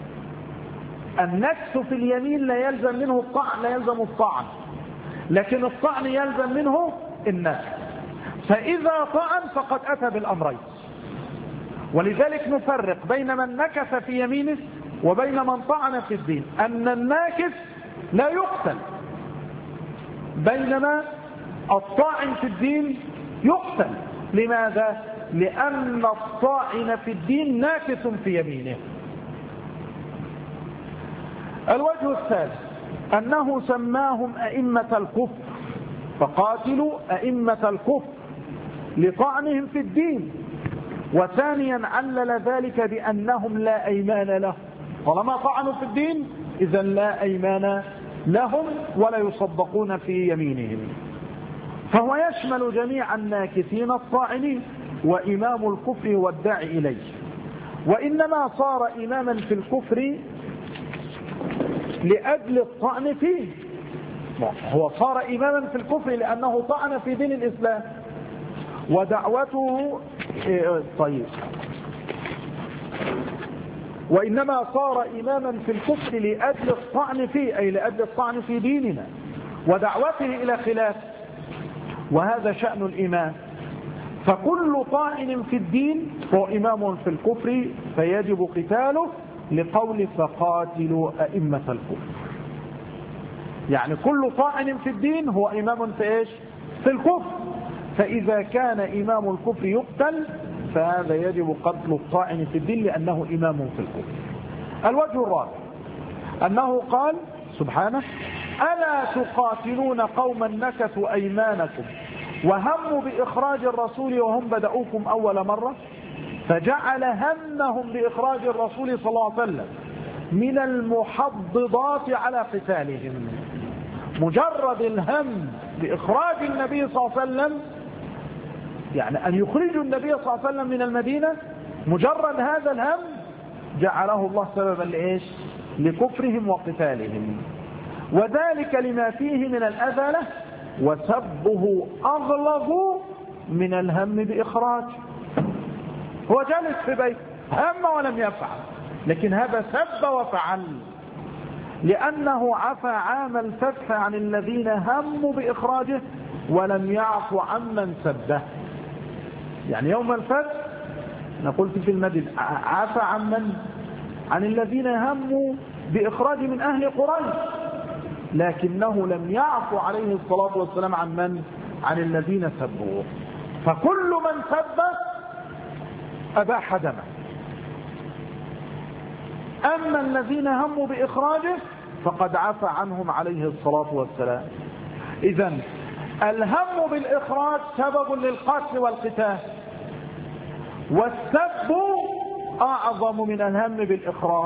النكس في اليمين لا يلزم منه الطعن، لا يلزم الطعن، لكن الطعن يلزم منه النكس، فإذا طعن فقد أتى بالأمرين. ولذلك نفرق بين من نكث في يمينه وبين من طعن في الدين، أن الناكث لا يقتل بينما الطاعن في الدين يقتل. لماذا؟ لأن الطاعن في الدين ناكث في يمينه. الوجه الثالث أنه سماهم أئمة الكفر، فقاتلوا أئمة الكفر لطعنهم في الدين، وثانيا علل ذلك بأنهم لا أيمان لهم، طالما طعنوا في الدين إذا لا أيمان لهم ولا يصدقون في يمينهم، فهو يشمل جميع الناكثين الطاعنين، وإمام الكفر هو الداعي إليه، وإنما صار إماما في الكفر لأجل الطعن فيه، هو صار إماما في الكفر لأنه طعن في دين الإسلام ودعوته طيب وإنما صار إماما في الكفر لأجل الطعن فيه، أي لأجل الطعن في ديننا ودعوته إلى خلاف، وهذا شأن الإمام، فكل طاعن في الدين هو إمام في الكفر فيجب قتاله، لقول فقاتلوا أئمة الكفر، يعني كل طاعن في الدين هو إمام في إيش؟ في الكفر، فإذا كان إمام الكفر يقتل فهذا يجب قتل الطاعن في الدين لأنه إمام في الكفر. الوجه الرابع أنه قال سبحانه: ألا تقاتلون قوما نكثوا أيمانكم وهموا بإخراج الرسول وهم بدأوكم أول مرة، فجعل همهم بإخراج الرسول صلى الله عليه وسلم من المحضضات على قتالهم. مجرد الهم بإخراج النبي صلى الله عليه وسلم، يعني أن يخرجوا النبي صلى الله عليه وسلم من المدينة، مجرد هذا الهم جعله الله سببا لإيش؟ لكفرهم وقتالهم، وذلك لما فيه من الأذى له، وسبه أغلظ من الهم بإخراج. هو جالس في بيت هم ولم يفعل، لكن هذا سب وفعل، لأنه عفى عام الفتح عن الذين هموا بإخراجه ولم يعفو عمن سبه. يعني يوم الفتح نقول في المدينة عفى عن من؟ عن الذين هموا بإخراج من أهل قريش، لكنه لم يعفو عليه الصلاة والسلام عن من؟ عن الذين سبوه. فكل من سب أباح دمه. أما الذين هموا بإخراجه فقد عفى عنهم عليه الصلاة والسلام. إذن الهم بالإخراج سبب للقتل والقتال، والسب أعظم من الهم بالإخراج.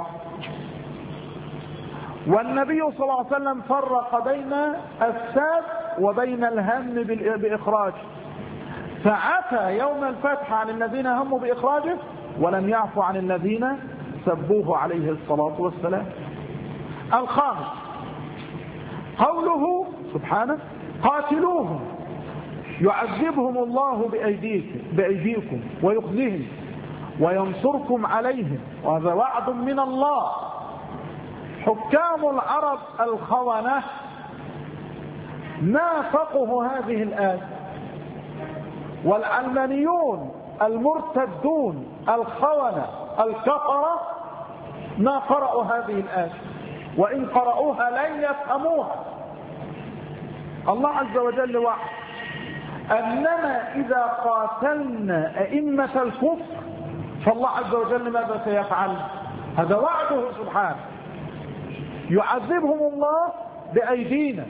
والنبي صلى الله عليه وسلم فرق بين السب وبين الهم بإخراج، فعفى يوم الفتح عن الذين هموا بإخراجه ولم يعفو عن الذين سبوه عليه الصلاة والسلام. الخامس قوله سبحانه قاتلوهم يعذبهم الله بأيديكم, بأيديكم ويخزيهم وينصركم عليهم، وهذا وعد من الله. حكام العرب الخونة نافقوا هذه الآية، والعلمانيون المرتدون الخونة الكفرة ما قرأوا هذه الآية، وإن قرأوها لن يفهموها. الله عز وجل وعد أننا إذا قاتلنا أئمة الكفر فالله عز وجل ماذا سيفعل؟ هذا وعده سبحانه، يعذبهم الله بأيدينا.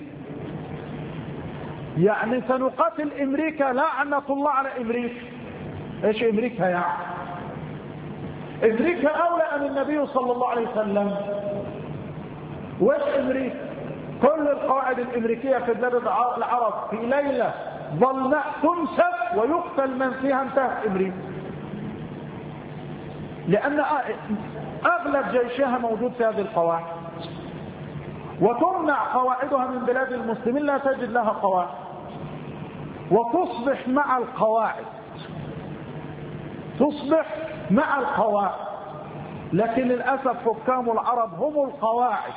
يعني سنقاتل أمريكا، لعنة الله على أمريكا. إيش أمريكا يعني؟ أمريكا أولى من النبي صلى الله عليه وسلم. وإيش أمريكا؟ كل القواعد الأمريكية في بلاد العرب في ليلة ظلت تنسف ويقتل من فيها انتهت أمريكا، لأن أغلب جيشها موجود في هذه القواعد، وتمنع قواعدها من بلاد المسلمين لا تجد لها قواعد، وتصبح مع القواعد تصبح مع القواعد لكن للأسف حكام العرب هم القواعد.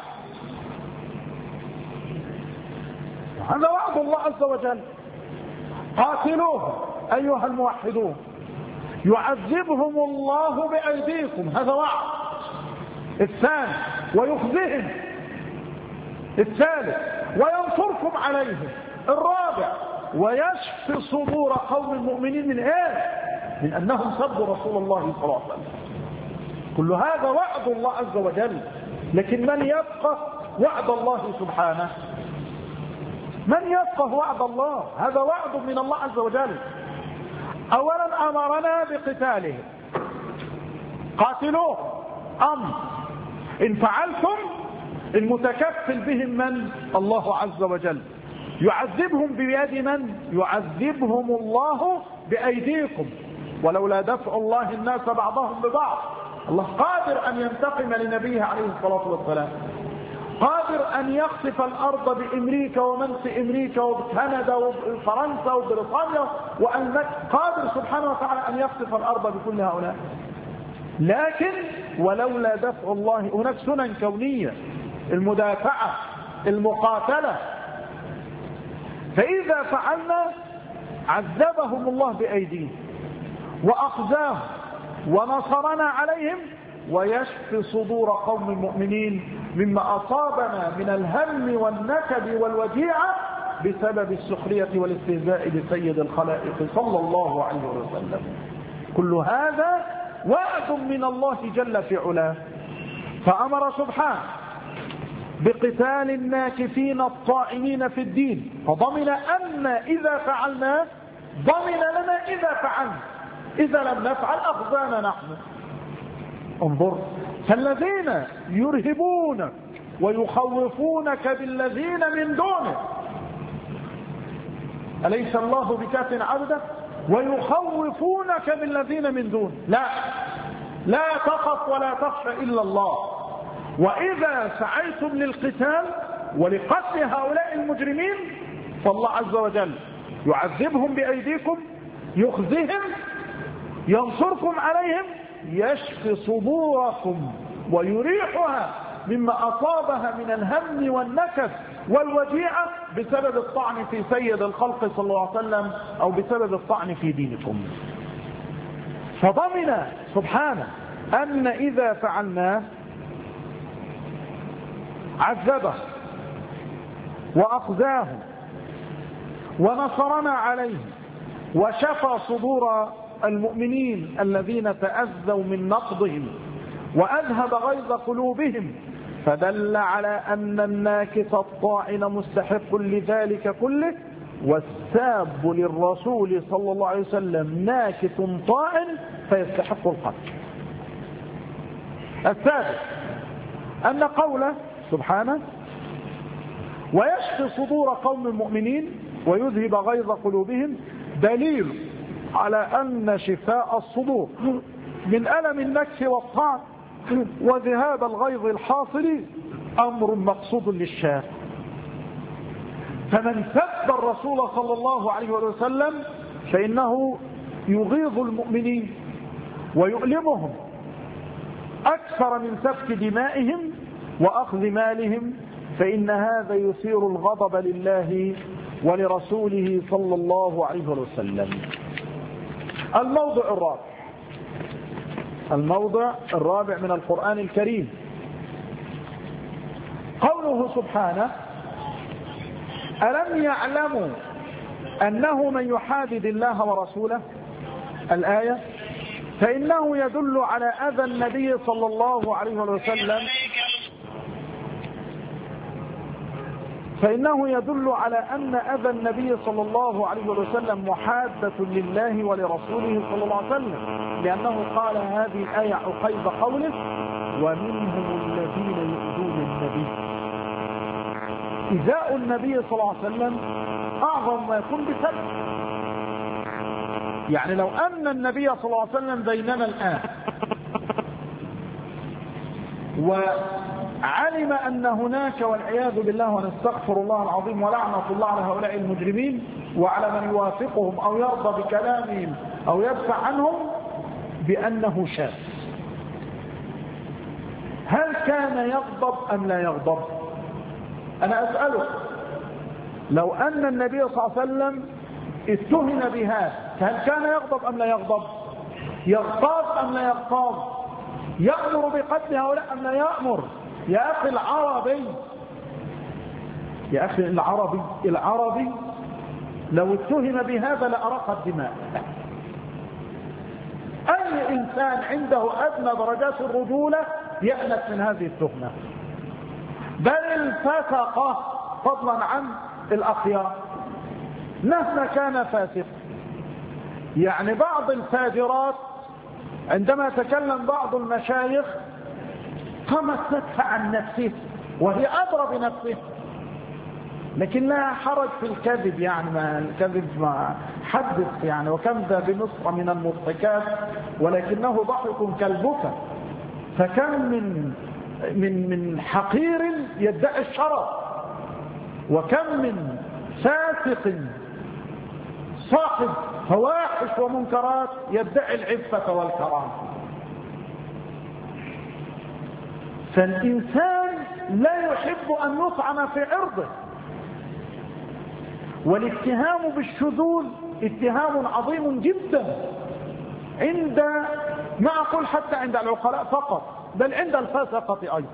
هذا وعد الله عز وجل. قاتلوهم أيها الموحدون يعذبهم الله بأيديكم، هذا وعد. الثاني ويخزيهم، الثالث وينصركم عليهم، الرابع ويشفي صدور قوم المؤمنين من ايه؟ من انهم سبوا رسول الله صلى الله عليه وسلم. كل هذا وعد الله عز وجل، لكن من يفقه وعد الله سبحانه؟ من يفقه وعد الله؟ هذا وعد من الله عز وجل. اولا امرنا بقتالهم، قاتلوه امر، ان فعلتم المتكفل بهم من؟ الله عز وجل. يعذبهم بيد من؟ يعذبهم الله بأيديكم، ولولا دفع الله الناس بعضهم ببعض. الله قادر أن ينتقم لنبيه عليه الصلاة والسلام، قادر أن يخسف الأرض بأمريكا ومن في أمريكا وبكندا وفرنسا وبريطانيا وألمانيا، قادر سبحانه وتعالى أن يخسف الأرض بكل هؤلاء. لكن ولولا دفع الله، هناك سنن كونية، المدافعة، المقاتلة، فإذا فعلنا عذبهم الله بأيديهم وأخزاهم ونصرنا عليهم ويشفي صدور قوم المؤمنين مما أصابنا من الهم والنكد والوجيعة بسبب السخرية والاستهزاء بسيد الخلائق صلى الله عليه وسلم. كل هذا وعد من الله جل في علاه. فأمر سبحانه بقتال الناكثين الطائنين في الدين، فضمن أن إذا فعلنا ضمن لنا إذا فعلنا، إذا لم نفعل أخذانا نحن. انظر، فالذين يرهبونك ويخوفونك بالذين من دونه، أليس الله بكاف عبده؟ ويخوفونك بالذين من دونه، لا لا تخف ولا تخشى إلا الله. وإذا سعيتم للقتال ولقتل هؤلاء المجرمين فالله عز وجل يعذبهم بأيديكم، يخزيهم، ينصركم عليهم، يشفي صدوركم ويريحها مما أصابها من الهم والنكد والوجيعة بسبب الطعن في سيد الخلق صلى الله عليه وسلم أو بسبب الطعن في دينكم. فضمن سبحانه أن إذا فعلنا عذبه وأخزاه ونصرنا عليه وشفى صدور المؤمنين الذين تأذوا من نقضهم وأذهب غيظ قلوبهم، فدل على أن الناكث الطاعن مستحق لذلك كله، والساب للرسول صلى الله عليه وسلم ناكث طاعن فيستحق القتل. الثالث أن قوله سبحانه ويشفي صدور قوم المؤمنين ويذهب غيظ قلوبهم دليل على أن شفاء الصدور من ألم النكس والطعن وذهاب الغيظ الحاصل أمر مقصود للشافع. فمن سب الرسول صلى الله عليه وسلم فإنه يغيظ المؤمنين ويؤلمهم أكثر من سفك دمائهم وأخذ مالهم، فإن هذا يثير الغضب لله ولرسوله صلى الله عليه وسلم. الموضع الرابع الموضع الرابع من القرآن الكريم قوله سبحانه ألم يعلموا أنه من يحادد الله ورسوله، الآية، فإنه يدل على أذى النبي صلى الله عليه وسلم فإنه يدل على أن أذى النبي صلى الله عليه وسلم محادة لله ولرسوله صلى الله عليه وسلم، لأنه قال هذه الآية عقيب قوله ومنهم الذين يؤذون النبي. إيذاء النبي صلى الله عليه وسلم أعظم ما يكون بسبب، يعني لو أن النبي صلى الله عليه وسلم بيننا الآن وعلم أن هناك والعياذ بالله ونستغفر الله العظيم ولعنة الله على هؤلاء المجرمين وعلى من يوافقهم أو يرضى بكلامهم أو يدفع عنهم بأنه شاذ، هل كان يغضب أم لا يغضب؟ أنا أسألك، لو أن النبي صلى الله عليه وسلم اتهم بهذا هل كان يغضب أم لا يغضب؟ يغتاظ أم لا يغتاظ؟ يأمر بقتل هؤلاء أم لا يأمر؟ يا أخي العربي يا أخي العربي العربي لو اتهم بهذا لأرق الدماء. أي إنسان عنده أدنى درجات الرجولة يأنس من هذه التهمة، بل الفسقة فضلا عن الأخيار مهما كان فاسق. يعني بعض الفاجرات عندما تكلم بعض المشايخ قامت تدفع عن نفسه وهي أدرى بنفسه، لكن لا حرج في الكذب، يعني ما الكذب ما حدث يعني وكم ذا بمصر من المضحكات ولكنه ضحك كالبكا. فكم من من من حقير يدعي الشرف، وكم من فاسق صاحب فواحش ومنكرات يدعي العفة والكرامة. فالإنسان لا يحب أن يطعن في عرضه، والاتهام بالشذوذ اتهام عظيم جدا عند، ما أقول حتى عند العقلاء فقط، بل عند الفاسقة أيضا.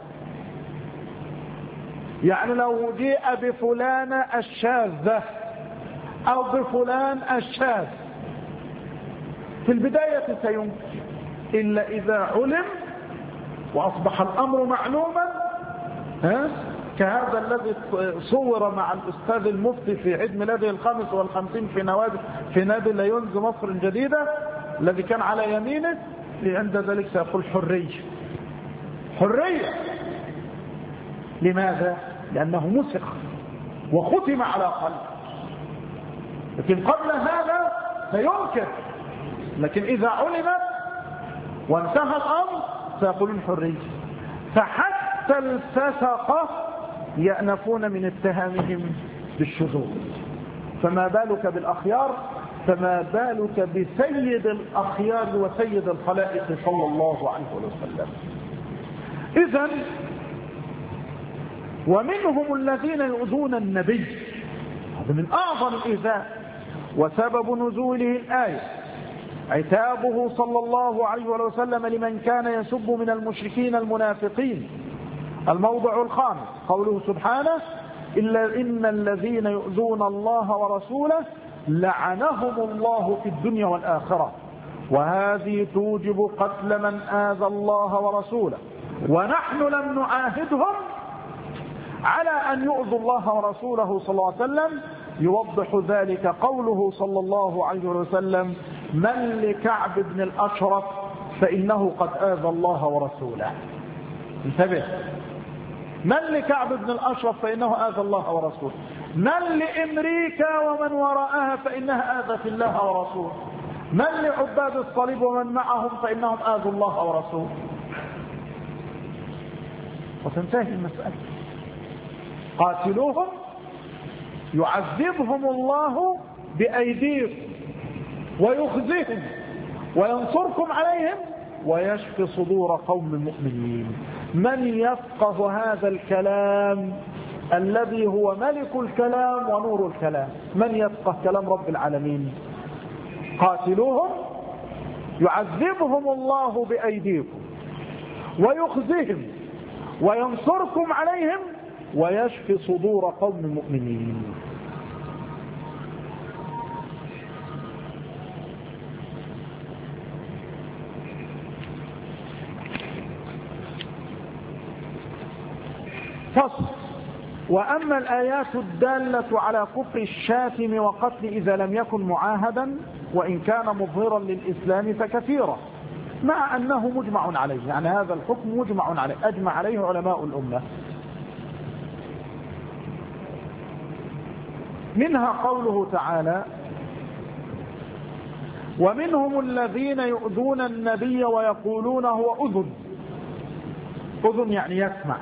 يعني لو جاء بفلان الشاذة أو بفلان الشاذ في البداية سينكر، إلا إذا علم وأصبح الأمر معلوما، ها كهذا الذي صور مع الأستاذ المفتي في عيد ميلاده الخامس والخمسين في نوادي في نادي ليونز مصر الجديدة الذي كان على يمينه، عند ذلك سيقول حرية حرية. لماذا؟ لأنه مسخ وختم على قلبه، لكن قبل هذا سينكر، لكن إذا علمت وانتهى الأمر سيقولون حرية. فحتى الفسقة يأنفون من اتهامهم بالشذوذ، فما بالك بالأخيار؟ فما بالك بسيد الأخيار وسيد الخلائق صلى الله عليه وسلم. إذن ومنهم الذين يؤذون النبي، هذا من أعظم الإيذاء. وسبب نزوله الآية عتابه صلى الله عليه وسلم لمن كان يسب من المشركين المنافقين. الموضع الخامس قوله سبحانه: إلا إن الذين يؤذون الله ورسوله لعنهم الله في الدنيا والآخرة، وهذه توجب قتل من آذى الله ورسوله، ونحن لم نعاهدهم على أن يؤذوا الله ورسوله صلى الله عليه وسلم. يوضح ذلك قوله صلى الله عليه وسلم: من لكعب بن الأشرف فإنه قد آذى الله ورسوله. انتبه، من لكعب بن الأشرف فإنه آذى الله ورسوله، من لأمريكا ومن وراءها فإنها آذت الله ورسوله، من لعباد الصليب ومن معهم فإنهم آذوا الله ورسوله. وتنتهي المسألة. قاتلوهم يعذبهم الله بأيديكم ويخزيهم وينصركم عليهم ويشفي صدور قوم مؤمنين. من يفقه هذا الكلام الذي هو ملك الكلام ونور الكلام؟ من يفقه كلام رب العالمين؟ قاتلوهم يعذبهم الله بأيديكم ويخزيهم وينصركم عليهم ويشفي صدور قوم مؤمنين. فصل. وأما الآيات الدالة على كفر الشاتم وقتل إذا لم يكن معاهدا وإن كان مظهرا للإسلام فكثيرة، مع أنه مجمع عليه، يعني هذا الحكم مجمع عليه، أجمع عليه علماء الأمة. منها قوله تعالى: ومنهم الذين يؤذون النبي ويقولون هو أذن. أذن يعني يسمع،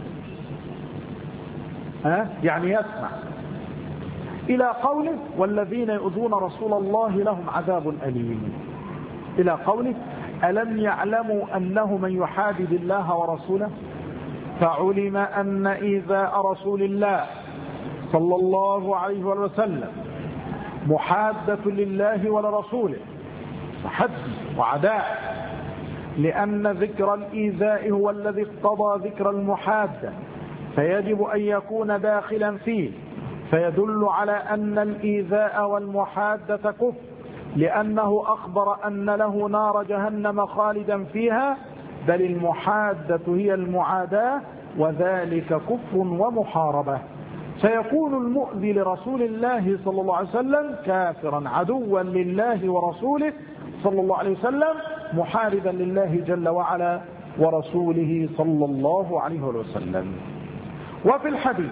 ها يعني يسمع، إلى قوله: والذين يؤذون رسول الله لهم عذاب أليم، إلى قوله: ألم يعلموا أنه من يحادد الله ورسوله فعلم أن إيذاء رسول الله صلى الله عليه وسلم محادة لله ولرسوله فحد وعداء، لأن ذكر الإيذاء هو الذي اقتضى ذكر المحادة، فيجب أن يكون داخلا فيه، فيدل على أن الإيذاء والمحادة كفر، لأنه أخبر أن له نار جهنم خالدا فيها، بل المحادة هي المعاداة، وذلك كفر ومحاربة. فيكون المؤذي لرسول الله صلى الله عليه وسلم كافرا عدوا لله ورسوله صلى الله عليه وسلم، محاربا لله جل وعلا ورسوله صلى الله عليه وسلم. وفي الحديث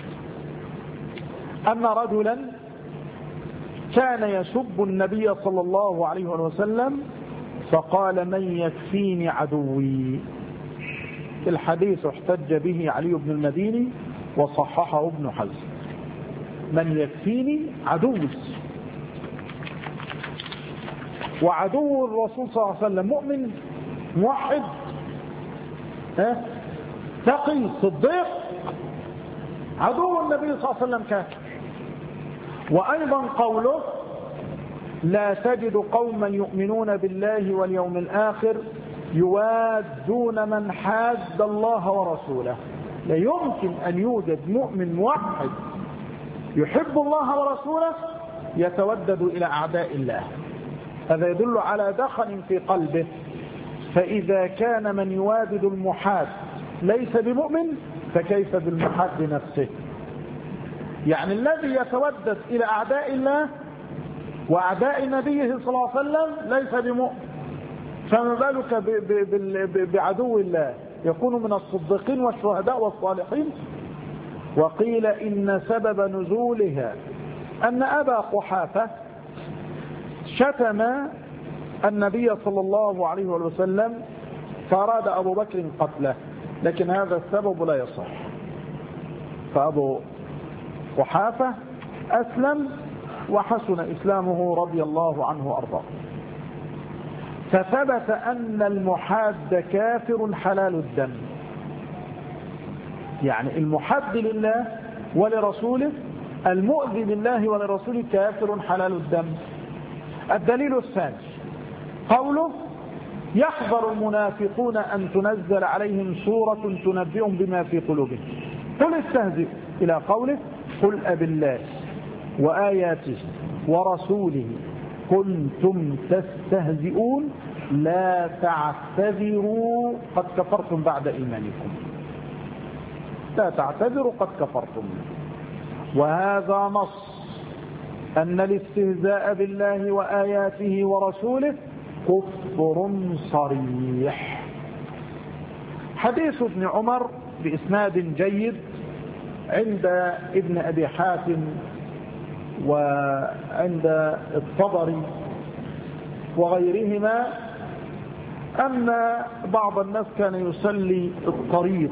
أن رجلا كان يسب النبي صلى الله عليه وسلم فقال: من يكفيني عدوي. الحديث احتج به علي بن المديني وصححه ابن حزم. من يكفيني عدوي، وعدو الرسول صلى الله عليه وسلم مؤمن موحد ها تقي صديق، عدو النبي صلى الله عليه وسلم كافر. وأيضا قوله: لا تجد قوما يؤمنون بالله واليوم الآخر يوادون من حاد الله ورسوله. لا يمكن أن يوجد مؤمن موحد يحب الله ورسوله يتودد إلى أعداء الله، هذا يدل على دخن في قلبه. فإذا كان من يوادد المحاد ليس بمؤمن فكيف بالمحاد نفسه؟ يعني الذي يتودد إلى أعداء الله وأعداء نبيه صلى الله عليه وسلم ليس بمؤمن، فما بالك بعدو الله؟ يكون من الصديقين والشهداء والصالحين. وقيل إن سبب نزولها أن أبا قحافة شتم النبي صلى الله عليه وسلم فأراد أبو بكر قتله، لكن هذا السبب لا يصح. فأبو قحافة أسلم وحسن إسلامه رضي الله عنه وأرضاه. فثبت أن المحاد كافر حلال الدم، يعني المحد لله ولرسوله المؤذي لله ولرسوله كافر حلال الدم. الدليل الثاني قوله يحذر المنافقون أن تنزل عليهم سورة تنبئهم بما في قلوبهم قل استهزئوا إلى قوله قل أبالله وآياته ورسوله كنتم تستهزئون لا تعتذروا قد كفرتم بعد إيمانكم. لا تعتذروا قد كفرتم. وهذا نص أن الاستهزاء بالله وآياته ورسوله كفر صريح. حديث ابن عمر بإسناد جيد عند ابن أبي حاتم وعند الطبري وغيرهما أن بعض الناس كان يسلي الطريق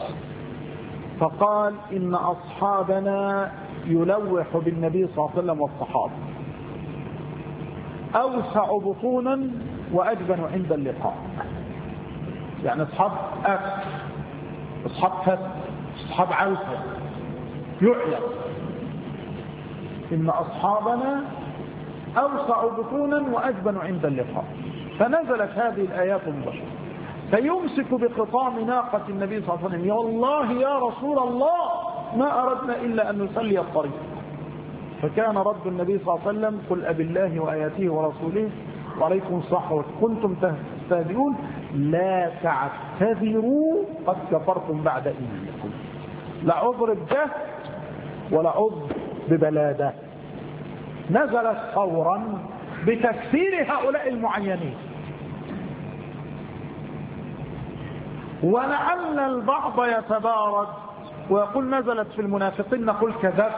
فقال إن أصحابنا يلوح بالنبي صلى الله عليه وسلم والصحابة أوسع بطونا وأجبن عند اللقاء. يعني أصحاب أكل أصحاب فت أصحاب عوسة يعلم إن أصحابنا أوسع بطونا وأجبن عند اللقاء. فنزلت هذه الآيات المباشرة فيمسك بخطام ناقة النبي صلى الله عليه وسلم يا الله يا رسول الله ما أردنا إلا أن نسلي الطريق. فكان رد النبي صلى الله عليه وسلم قل أبالله وآياته ورسوله وعليكم الصحة كنتم تستهزئون لا تعتذروا قد كفرتم بعد إيمانكم. لا عذر بجهل ولا عذر ببلادة. نزلت فورا بتكفير هؤلاء المعينين. ولعل البعض يتبارد ويقول نزلت في المنافقين نقول كذب.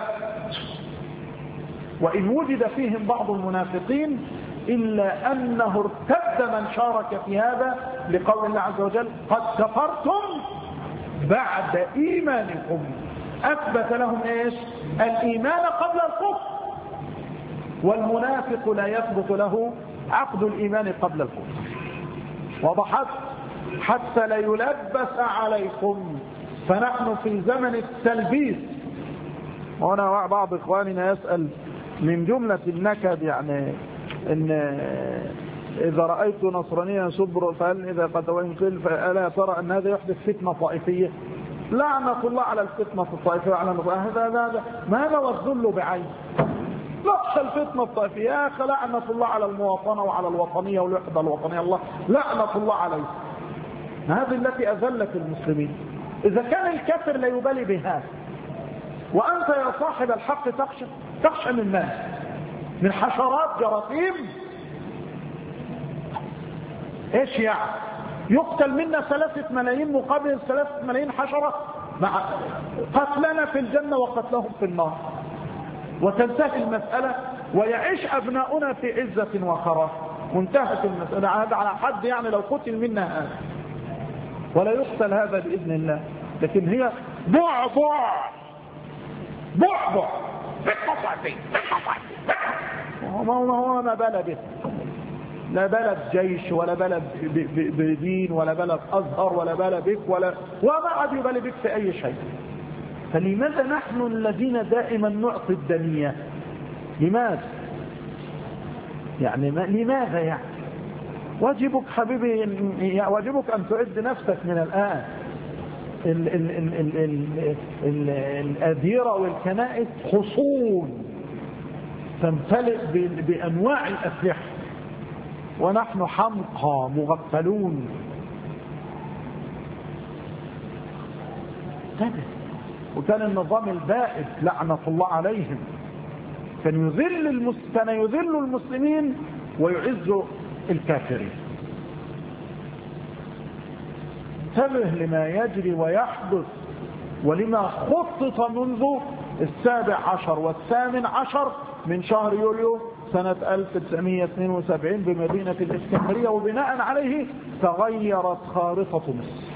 وإن وجد فيهم بعض المنافقين إلا أنه ارتد من شارك في هذا لقول الله عز وجل قد كفرتم بعد إيمانكم. أثبت لهم إيش؟ الإيمان قبل الكفر. والمنافق لا يثبت له عقد الإيمان قبل الكفر. وضحت حتى لا يلبس عليكم. فنحن في زمن التلبيس. هنا بعض إخواننا يسأل من جملة النكد يعني إن إذا رأيت نصرانيا صبر فهل إذا قد وإن قل فألا ترى أن هذا يحدث فتنة طائفية؟ لعنة الله على الفتنة الطائفية وعلى هذا هذا ما هذا والذل بعين. نخشى الفتنة الطائفية يا أخي لعنة الله على المواطنة وعلى الوطنية والوحدة الوطنية الله لعنة الله عليه. هذه التي أذلت المسلمين. إذا كان الكافر لا يبالي بها وأنت يا صاحب الحق تخشى تخشى من من؟ من حشرات جراثيم؟ ايش يعني؟ يقتل منا ثلاثة ملايين مقابل ثلاثة ملايين حشرة مع قتلنا في الجنة وقتلهم في النار وتنتهي المسألة ويعيش أبناؤنا في عزة وخراف. منتهت المسألة. هذا على حد يعني لو قتل منا هذا ولا يقتل هذا بإذن الله. لكن هي بعبع بعبع بالقصعتين ما هو ما بلد به. لا بلد جيش ولا بلد بدين ولا بلد أزهر ولا بلد بك ولا وما عاد يبالي بك في أي شيء. فلماذا نحن الذين دائما نعطي الدنيا؟ لماذا يعني ما لماذا يعني؟ واجبك حبيبي واجبك أن تعد نفسك من الآن. ال ال ال ال ال ال الأديرة والكنائس حصون تمتلئ بأنواع الأسلحة ونحن حمقى مغفلون. وكان النظام البائد لعنة الله عليهم كان يذل المس... كان يذل المسلمين ويعز الكافرين. انتبه لما يجري ويحدث ولما خطط منذ السابع عشر والثامن عشر من شهر يوليو سنة ألف وتسعمائة واثنين وسبعين بمدينة الإسكندرية وبناء عليه تغيرت خارطة مصر.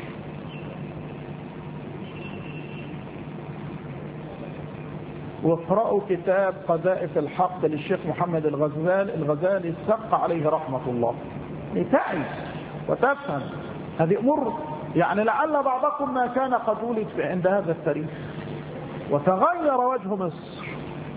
واقرأوا كتاب قذائف الحق للشيخ محمد الغزالي الغزالي السق عليه رحمة الله لتعي وتفهم. هذه أمور يعني لعل بعضكم ما كان قد ولد عند هذا التاريخ وتغير وجه مصر.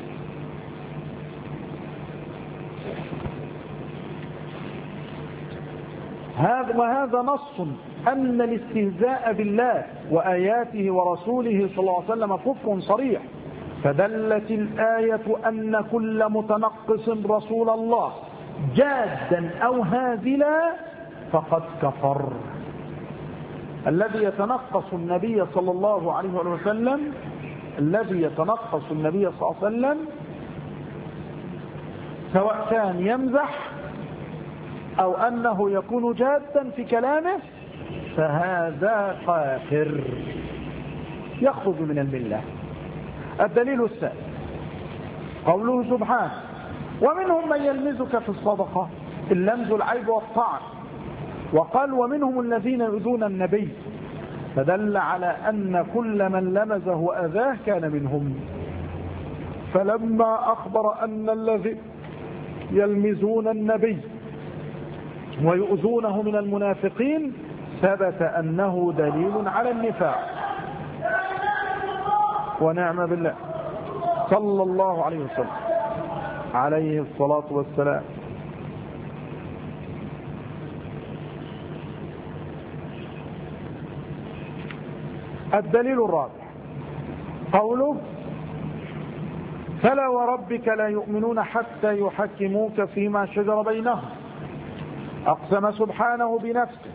هذا وهذا نص أن الاستهزاء بالله وآياته ورسوله صلى الله عليه وسلم كفر صريح، فدلت الآية أن كل متنقص رسول الله جادا أو هازلا فقد كفر. الذي يتنقص النبي صلى الله عليه وسلم الذي يتنقص النبي صلى الله عليه وسلم سواء كان يمزح أو أنه يكون جادا في كلامه فهذا كافر يخرج من الملة. الدليل الثاني قوله سبحانه: ومنهم من يلمزك في الصدقة، اللمز العيب والطعن، وقال: ومنهم الذين يؤذون النبي، فدل على أن كل من لمزه وأذاه كان منهم. فلما أخبر أن الذين يلمزون النبي ويؤذونه من المنافقين ثبت أنه دليل على النفاق. ونعم بالله صلى الله عليه وسلم عليه الصلاة والسلام. الدليل الرابع قوله: فلا وربك لا يؤمنون حتى يحكموك فيما شجر بينهم. أقسم سبحانه بنفسه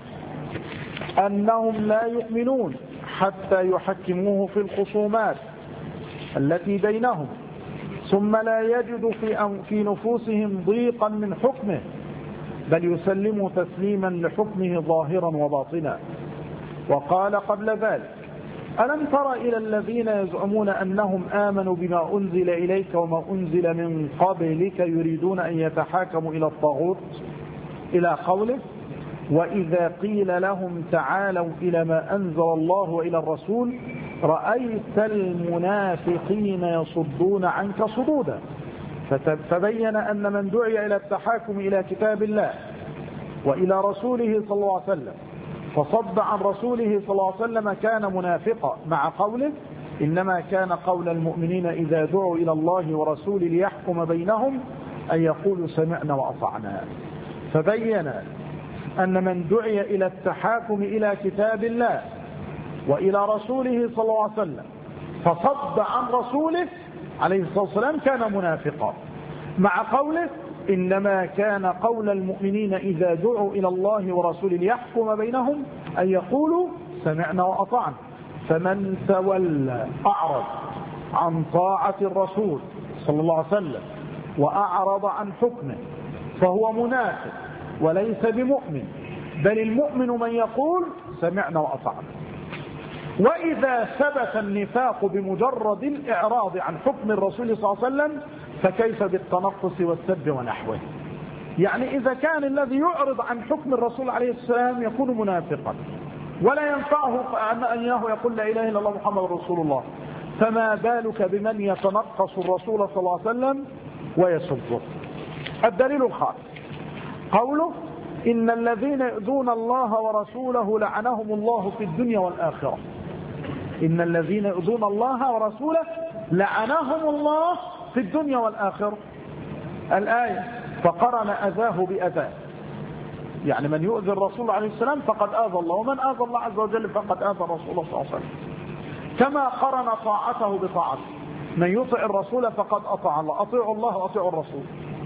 أنهم لا يؤمنون حتى يحكموه في الخصومات التي بينهم ثم لا يجد في في نفوسهم ضيقا من حكمه بل يسلموا تسليما لحكمه ظاهرا وباطنا. وقال قبل ذلك: ألم تر إلى الذين يزعمون أنهم آمنوا بما أنزل إليك وما أنزل من قبلك يريدون أن يتحاكموا إلى الطاغوت، إلى قوله: وإذا قيل لهم تعالوا إلى ما أنزل الله وإلى الرسول رأيت المنافقين يصدون عنك صدودا. فبين أن من دعي إلى التحاكم إلى كتاب الله وإلى رسوله صلى الله عليه وسلم فصد عن رسوله صلى الله عليه وسلم كان منافقا، مع قوله: إنما كان قول المؤمنين إذا دعوا إلى الله ورسوله ليحكم بينهم أن يقولوا سمعنا وأطعنا. فبين أن من دعي إلى التحاكم إلى كتاب الله وإلى رسوله صلى الله عليه وسلم فصد عن رسوله عليه الصلاة والسلام كان منافقا، مع قوله: إنما كان قول المؤمنين إذا دعوا إلى الله ورسوله ليحكم بينهم أن يقولوا سمعنا وأطعنا. فمن تولى أعرض عن طاعة الرسول صلى الله عليه وسلم وأعرض عن حكمه فهو منافق وليس بمؤمن، بل المؤمن من يقول سمعنا وأطعنا. وإذا ثبت النفاق بمجرد الإعراض عن حكم الرسول صلى الله عليه وسلم فكيف بالتنقص والسب ونحوه؟ يعني إذا كان الذي يعرض عن حكم الرسول عليه السلام يكون منافقا ولا ينفعه أن يقول لا إله إلا الله محمد رسول الله، فما بالك بمن يتنقص الرسول صلى الله عليه وسلم ويسبه؟ الدليل الخامس قوله: إن الذين يؤذون الله ورسوله لعنهم الله في الدنيا والآخرة. إن الذين يؤذون الله ورسوله لعنهم الله في الدنيا والآخرة. الآية فقرن أذاه بأذاه، يعني من يؤذي الرسول عليه السلام فقد آذى الله، ومن آذى الله عز وجل فقد آذى الرسول صلى الله عليه وسلم. كما قرن طاعته بطاعته، من يطع الرسول فقد أطاع الله، أطيعوا الله وأطيعوا الرسول.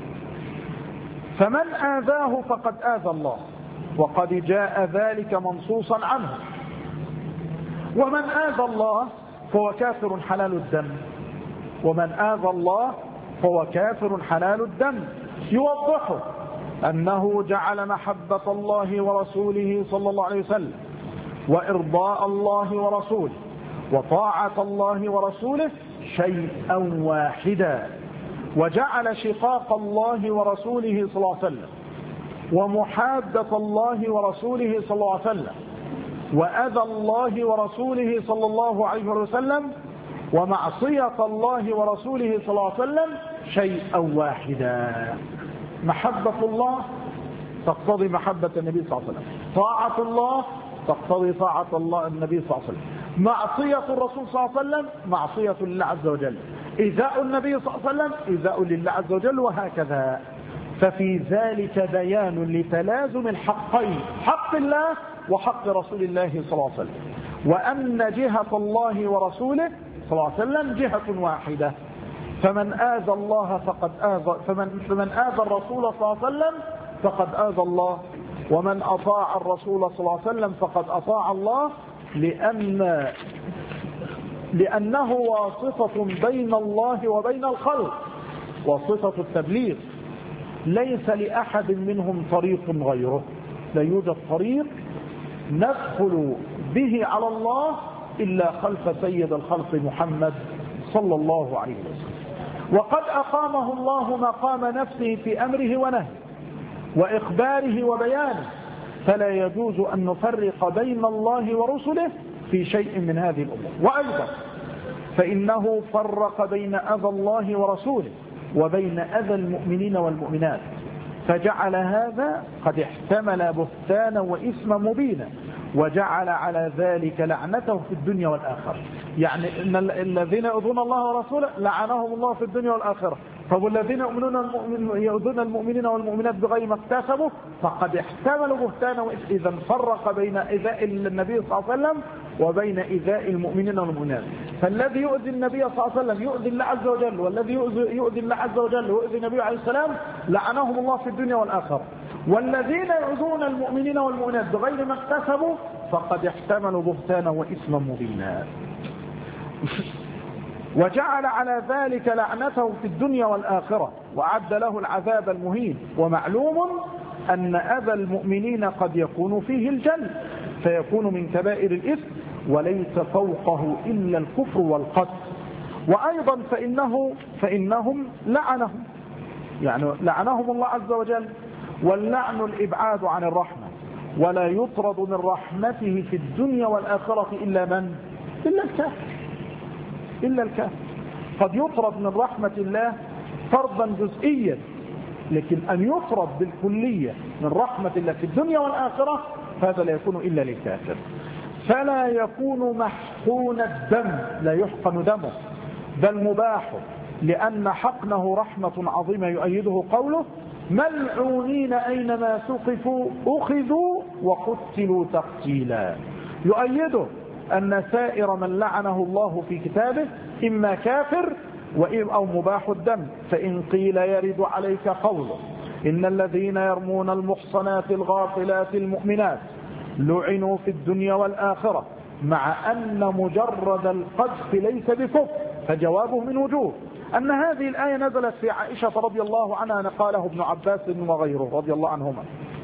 فمن آذاه فقد آذى الله، وقد جاء ذلك منصوصا عنه. ومن آذى الله فهو كافر حلال الدم، ومن آذى الله فهو كافر حلال الدم. يوضحه أنه جعل محبة الله ورسوله صلى الله عليه وسلم وإرضاء الله ورسوله وطاعة الله ورسوله شيئا واحدا، وجعل شقاق الله ورسوله صلى الله عليه وسلم ومحادة الله ورسوله صلى الله عليه وسلم وأذى الله ورسوله صلى الله عليه وسلم ومعصية الله ورسوله صلى الله عليه وسلم شيئا واحدا. محبة الله تقتضي محبة النبي صلى الله عليه وسلم، طاعة الله تقتضي طاعة الله النبي صلى الله عليه وسلم. معصية الرسول صلى الله عليه وسلم معصية لله عز وجل. إيذاء النبي صلى الله عليه وسلم إيذاء لله عز وجل، وهكذا. ففي ذلك بيان لتلازم الحقين، حق الله وحق رسول الله صلى الله عليه وسلم، وأن جهة الله ورسوله صلى الله عليه وسلم جهة واحدة. فمن آذى الله فقد آذى فمن, فمن آذى الرسول صلى الله عليه وسلم فقد آذى الله، ومن أطاع الرسول صلى الله عليه وسلم فقد أطاع الله، لأن لأنه واسطة بين الله وبين الخلق، واسطة التبليغ. ليس لأحد منهم طريق غيره، لا يوجد طريق ندخل به على الله إلا خلف سيد الخلق محمد صلى الله عليه وسلم. وقد أقامه الله مقام نفسه في أمره ونهيه وإخباره وبيانه، فلا يجوز أن نفرق بين الله ورسله في شيء من هذه الأمور. وأيضا فإنه فرق بين أذى الله ورسوله وبين أذى المؤمنين والمؤمنات، فجعل هذا قد احتمل بهتانا وإثما مبينا، وجعل على ذلك لعنته في الدنيا والآخرة. يعني إن الذين يؤذون الله ورسوله لعنهم الله في الدنيا والآخرة. طب الذين يؤذون المؤمنين والمؤمنات بغير ما اكتسبوا فقد احتملوا بهتانا وإثما. إذا فرق بين إيذاء النبي صلى الله عليه وسلم وبين إيذاء المؤمنين والمؤمنات. فالذي يؤذي النبي صلى الله عليه وسلم يؤذي الله عز وجل، والذي يؤذي الله عز وجل ويؤذي النبي عليه السلام لعنهم الله في الدنيا والآخرة. والذين يؤذون المؤمنين والمؤمنات بغير ما اكتسبوا فقد احتملوا بهتانا وإثما مبينا. وجعل على ذلك لعنته في الدنيا والآخرة، وأعد له العذاب المهين. ومعلوم أن أذى المؤمنين قد يكون فيه الجلد، فيكون من كبائر الإثم، وليس فوقه إلا الكفر والقتل. وأيضا فإنه فإنهم لعنهم، يعني لعنهم الله عز وجل. واللعن الإبعاد عن الرحمة، ولا يطرد من رحمته في الدنيا والآخرة إلا من؟ إلا الكافر. إلا الكافر قد يطرد من رحمة الله طردا جزئيا، لكن أن يطرد بالكلية من رحمة الله في الدنيا والآخرة هذا لا يكون إلا للكافر. فلا يكون محقون الدم، لا يحقن دمه، بل مباح، لأن حقنه رحمة عظيمة. يؤيده قوله: ملعونين أينما ثقفوا أخذوا وقتلوا تقتيلا. يؤيده أن سائر من لعنه الله في كتابه إما كافر أو مباح الدم. فإن قيل يرد عليك قوله: إن الذين يرمون المحصنات الغافلات المؤمنات لعنوا في الدنيا والآخرة، مع أن مجرد القذف ليس بكفر، فجوابه من وجوه أن هذه الآية نزلت في عائشة رضي الله عنها، نقاله ابن عباس وغيره رضي الله عنهما.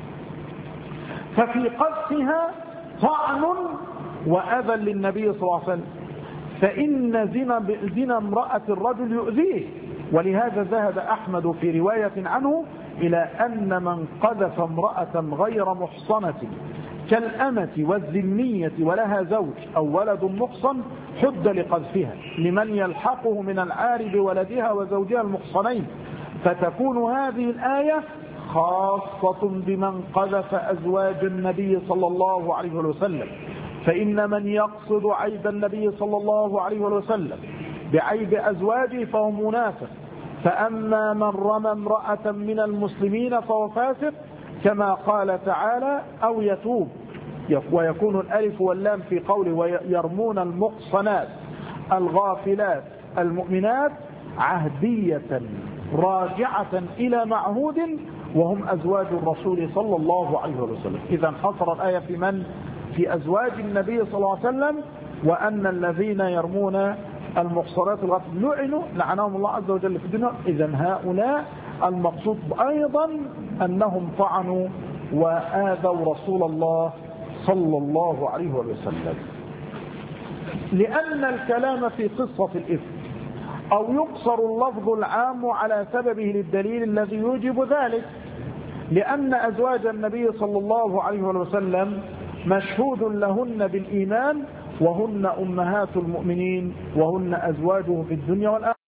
ففي قذفها طعن وأذى للنبي صلى الله عليه وسلم، فإن زنا, زنا امرأة الرجل يؤذيه. ولهذا ذهب أحمد في رواية عنه إلى أن من قذف امرأة غير محصنة كالأمة والذمية ولها زوج أو ولد محصن حد لقذفها، لمن يلحقه من العار بولدها وزوجها المحصنين. فتكون هذه الآية خاصة بمن قذف أزواج النبي صلى الله عليه وسلم. فإن من يقصد عيب النبي صلى الله عليه وسلم بعيب أزواجه فهو منافق. فأما من رمى امرأة من المسلمين فهو فاسق، كما قال تعالى: أو يتوب. ويكون الألف واللام في قوله ويرمون المحصنات الغافلات المؤمنات عهدية راجعة إلى معهود، وهم أزواج الرسول صلى الله عليه وسلم. إذا حصر الآية في من؟ في أزواج النبي صلى الله عليه وسلم. وأن الذين يرمون المحصنات الغافلات لعنوا لعنهم الله عز وجل في الدنيا. إذا هؤلاء المقصود أيضا أنهم طعنوا وآذوا رسول الله صلى الله عليه وسلم. لأن الكلام في قصة الإفك أو يقصر اللفظ العام على سببه للدليل الذي يوجب ذلك، لأن أزواج النبي صلى الله عليه وسلم مشهود لهن بالإيمان، وهن أمهات المؤمنين، وهن أزواجه في الدنيا والآخرة.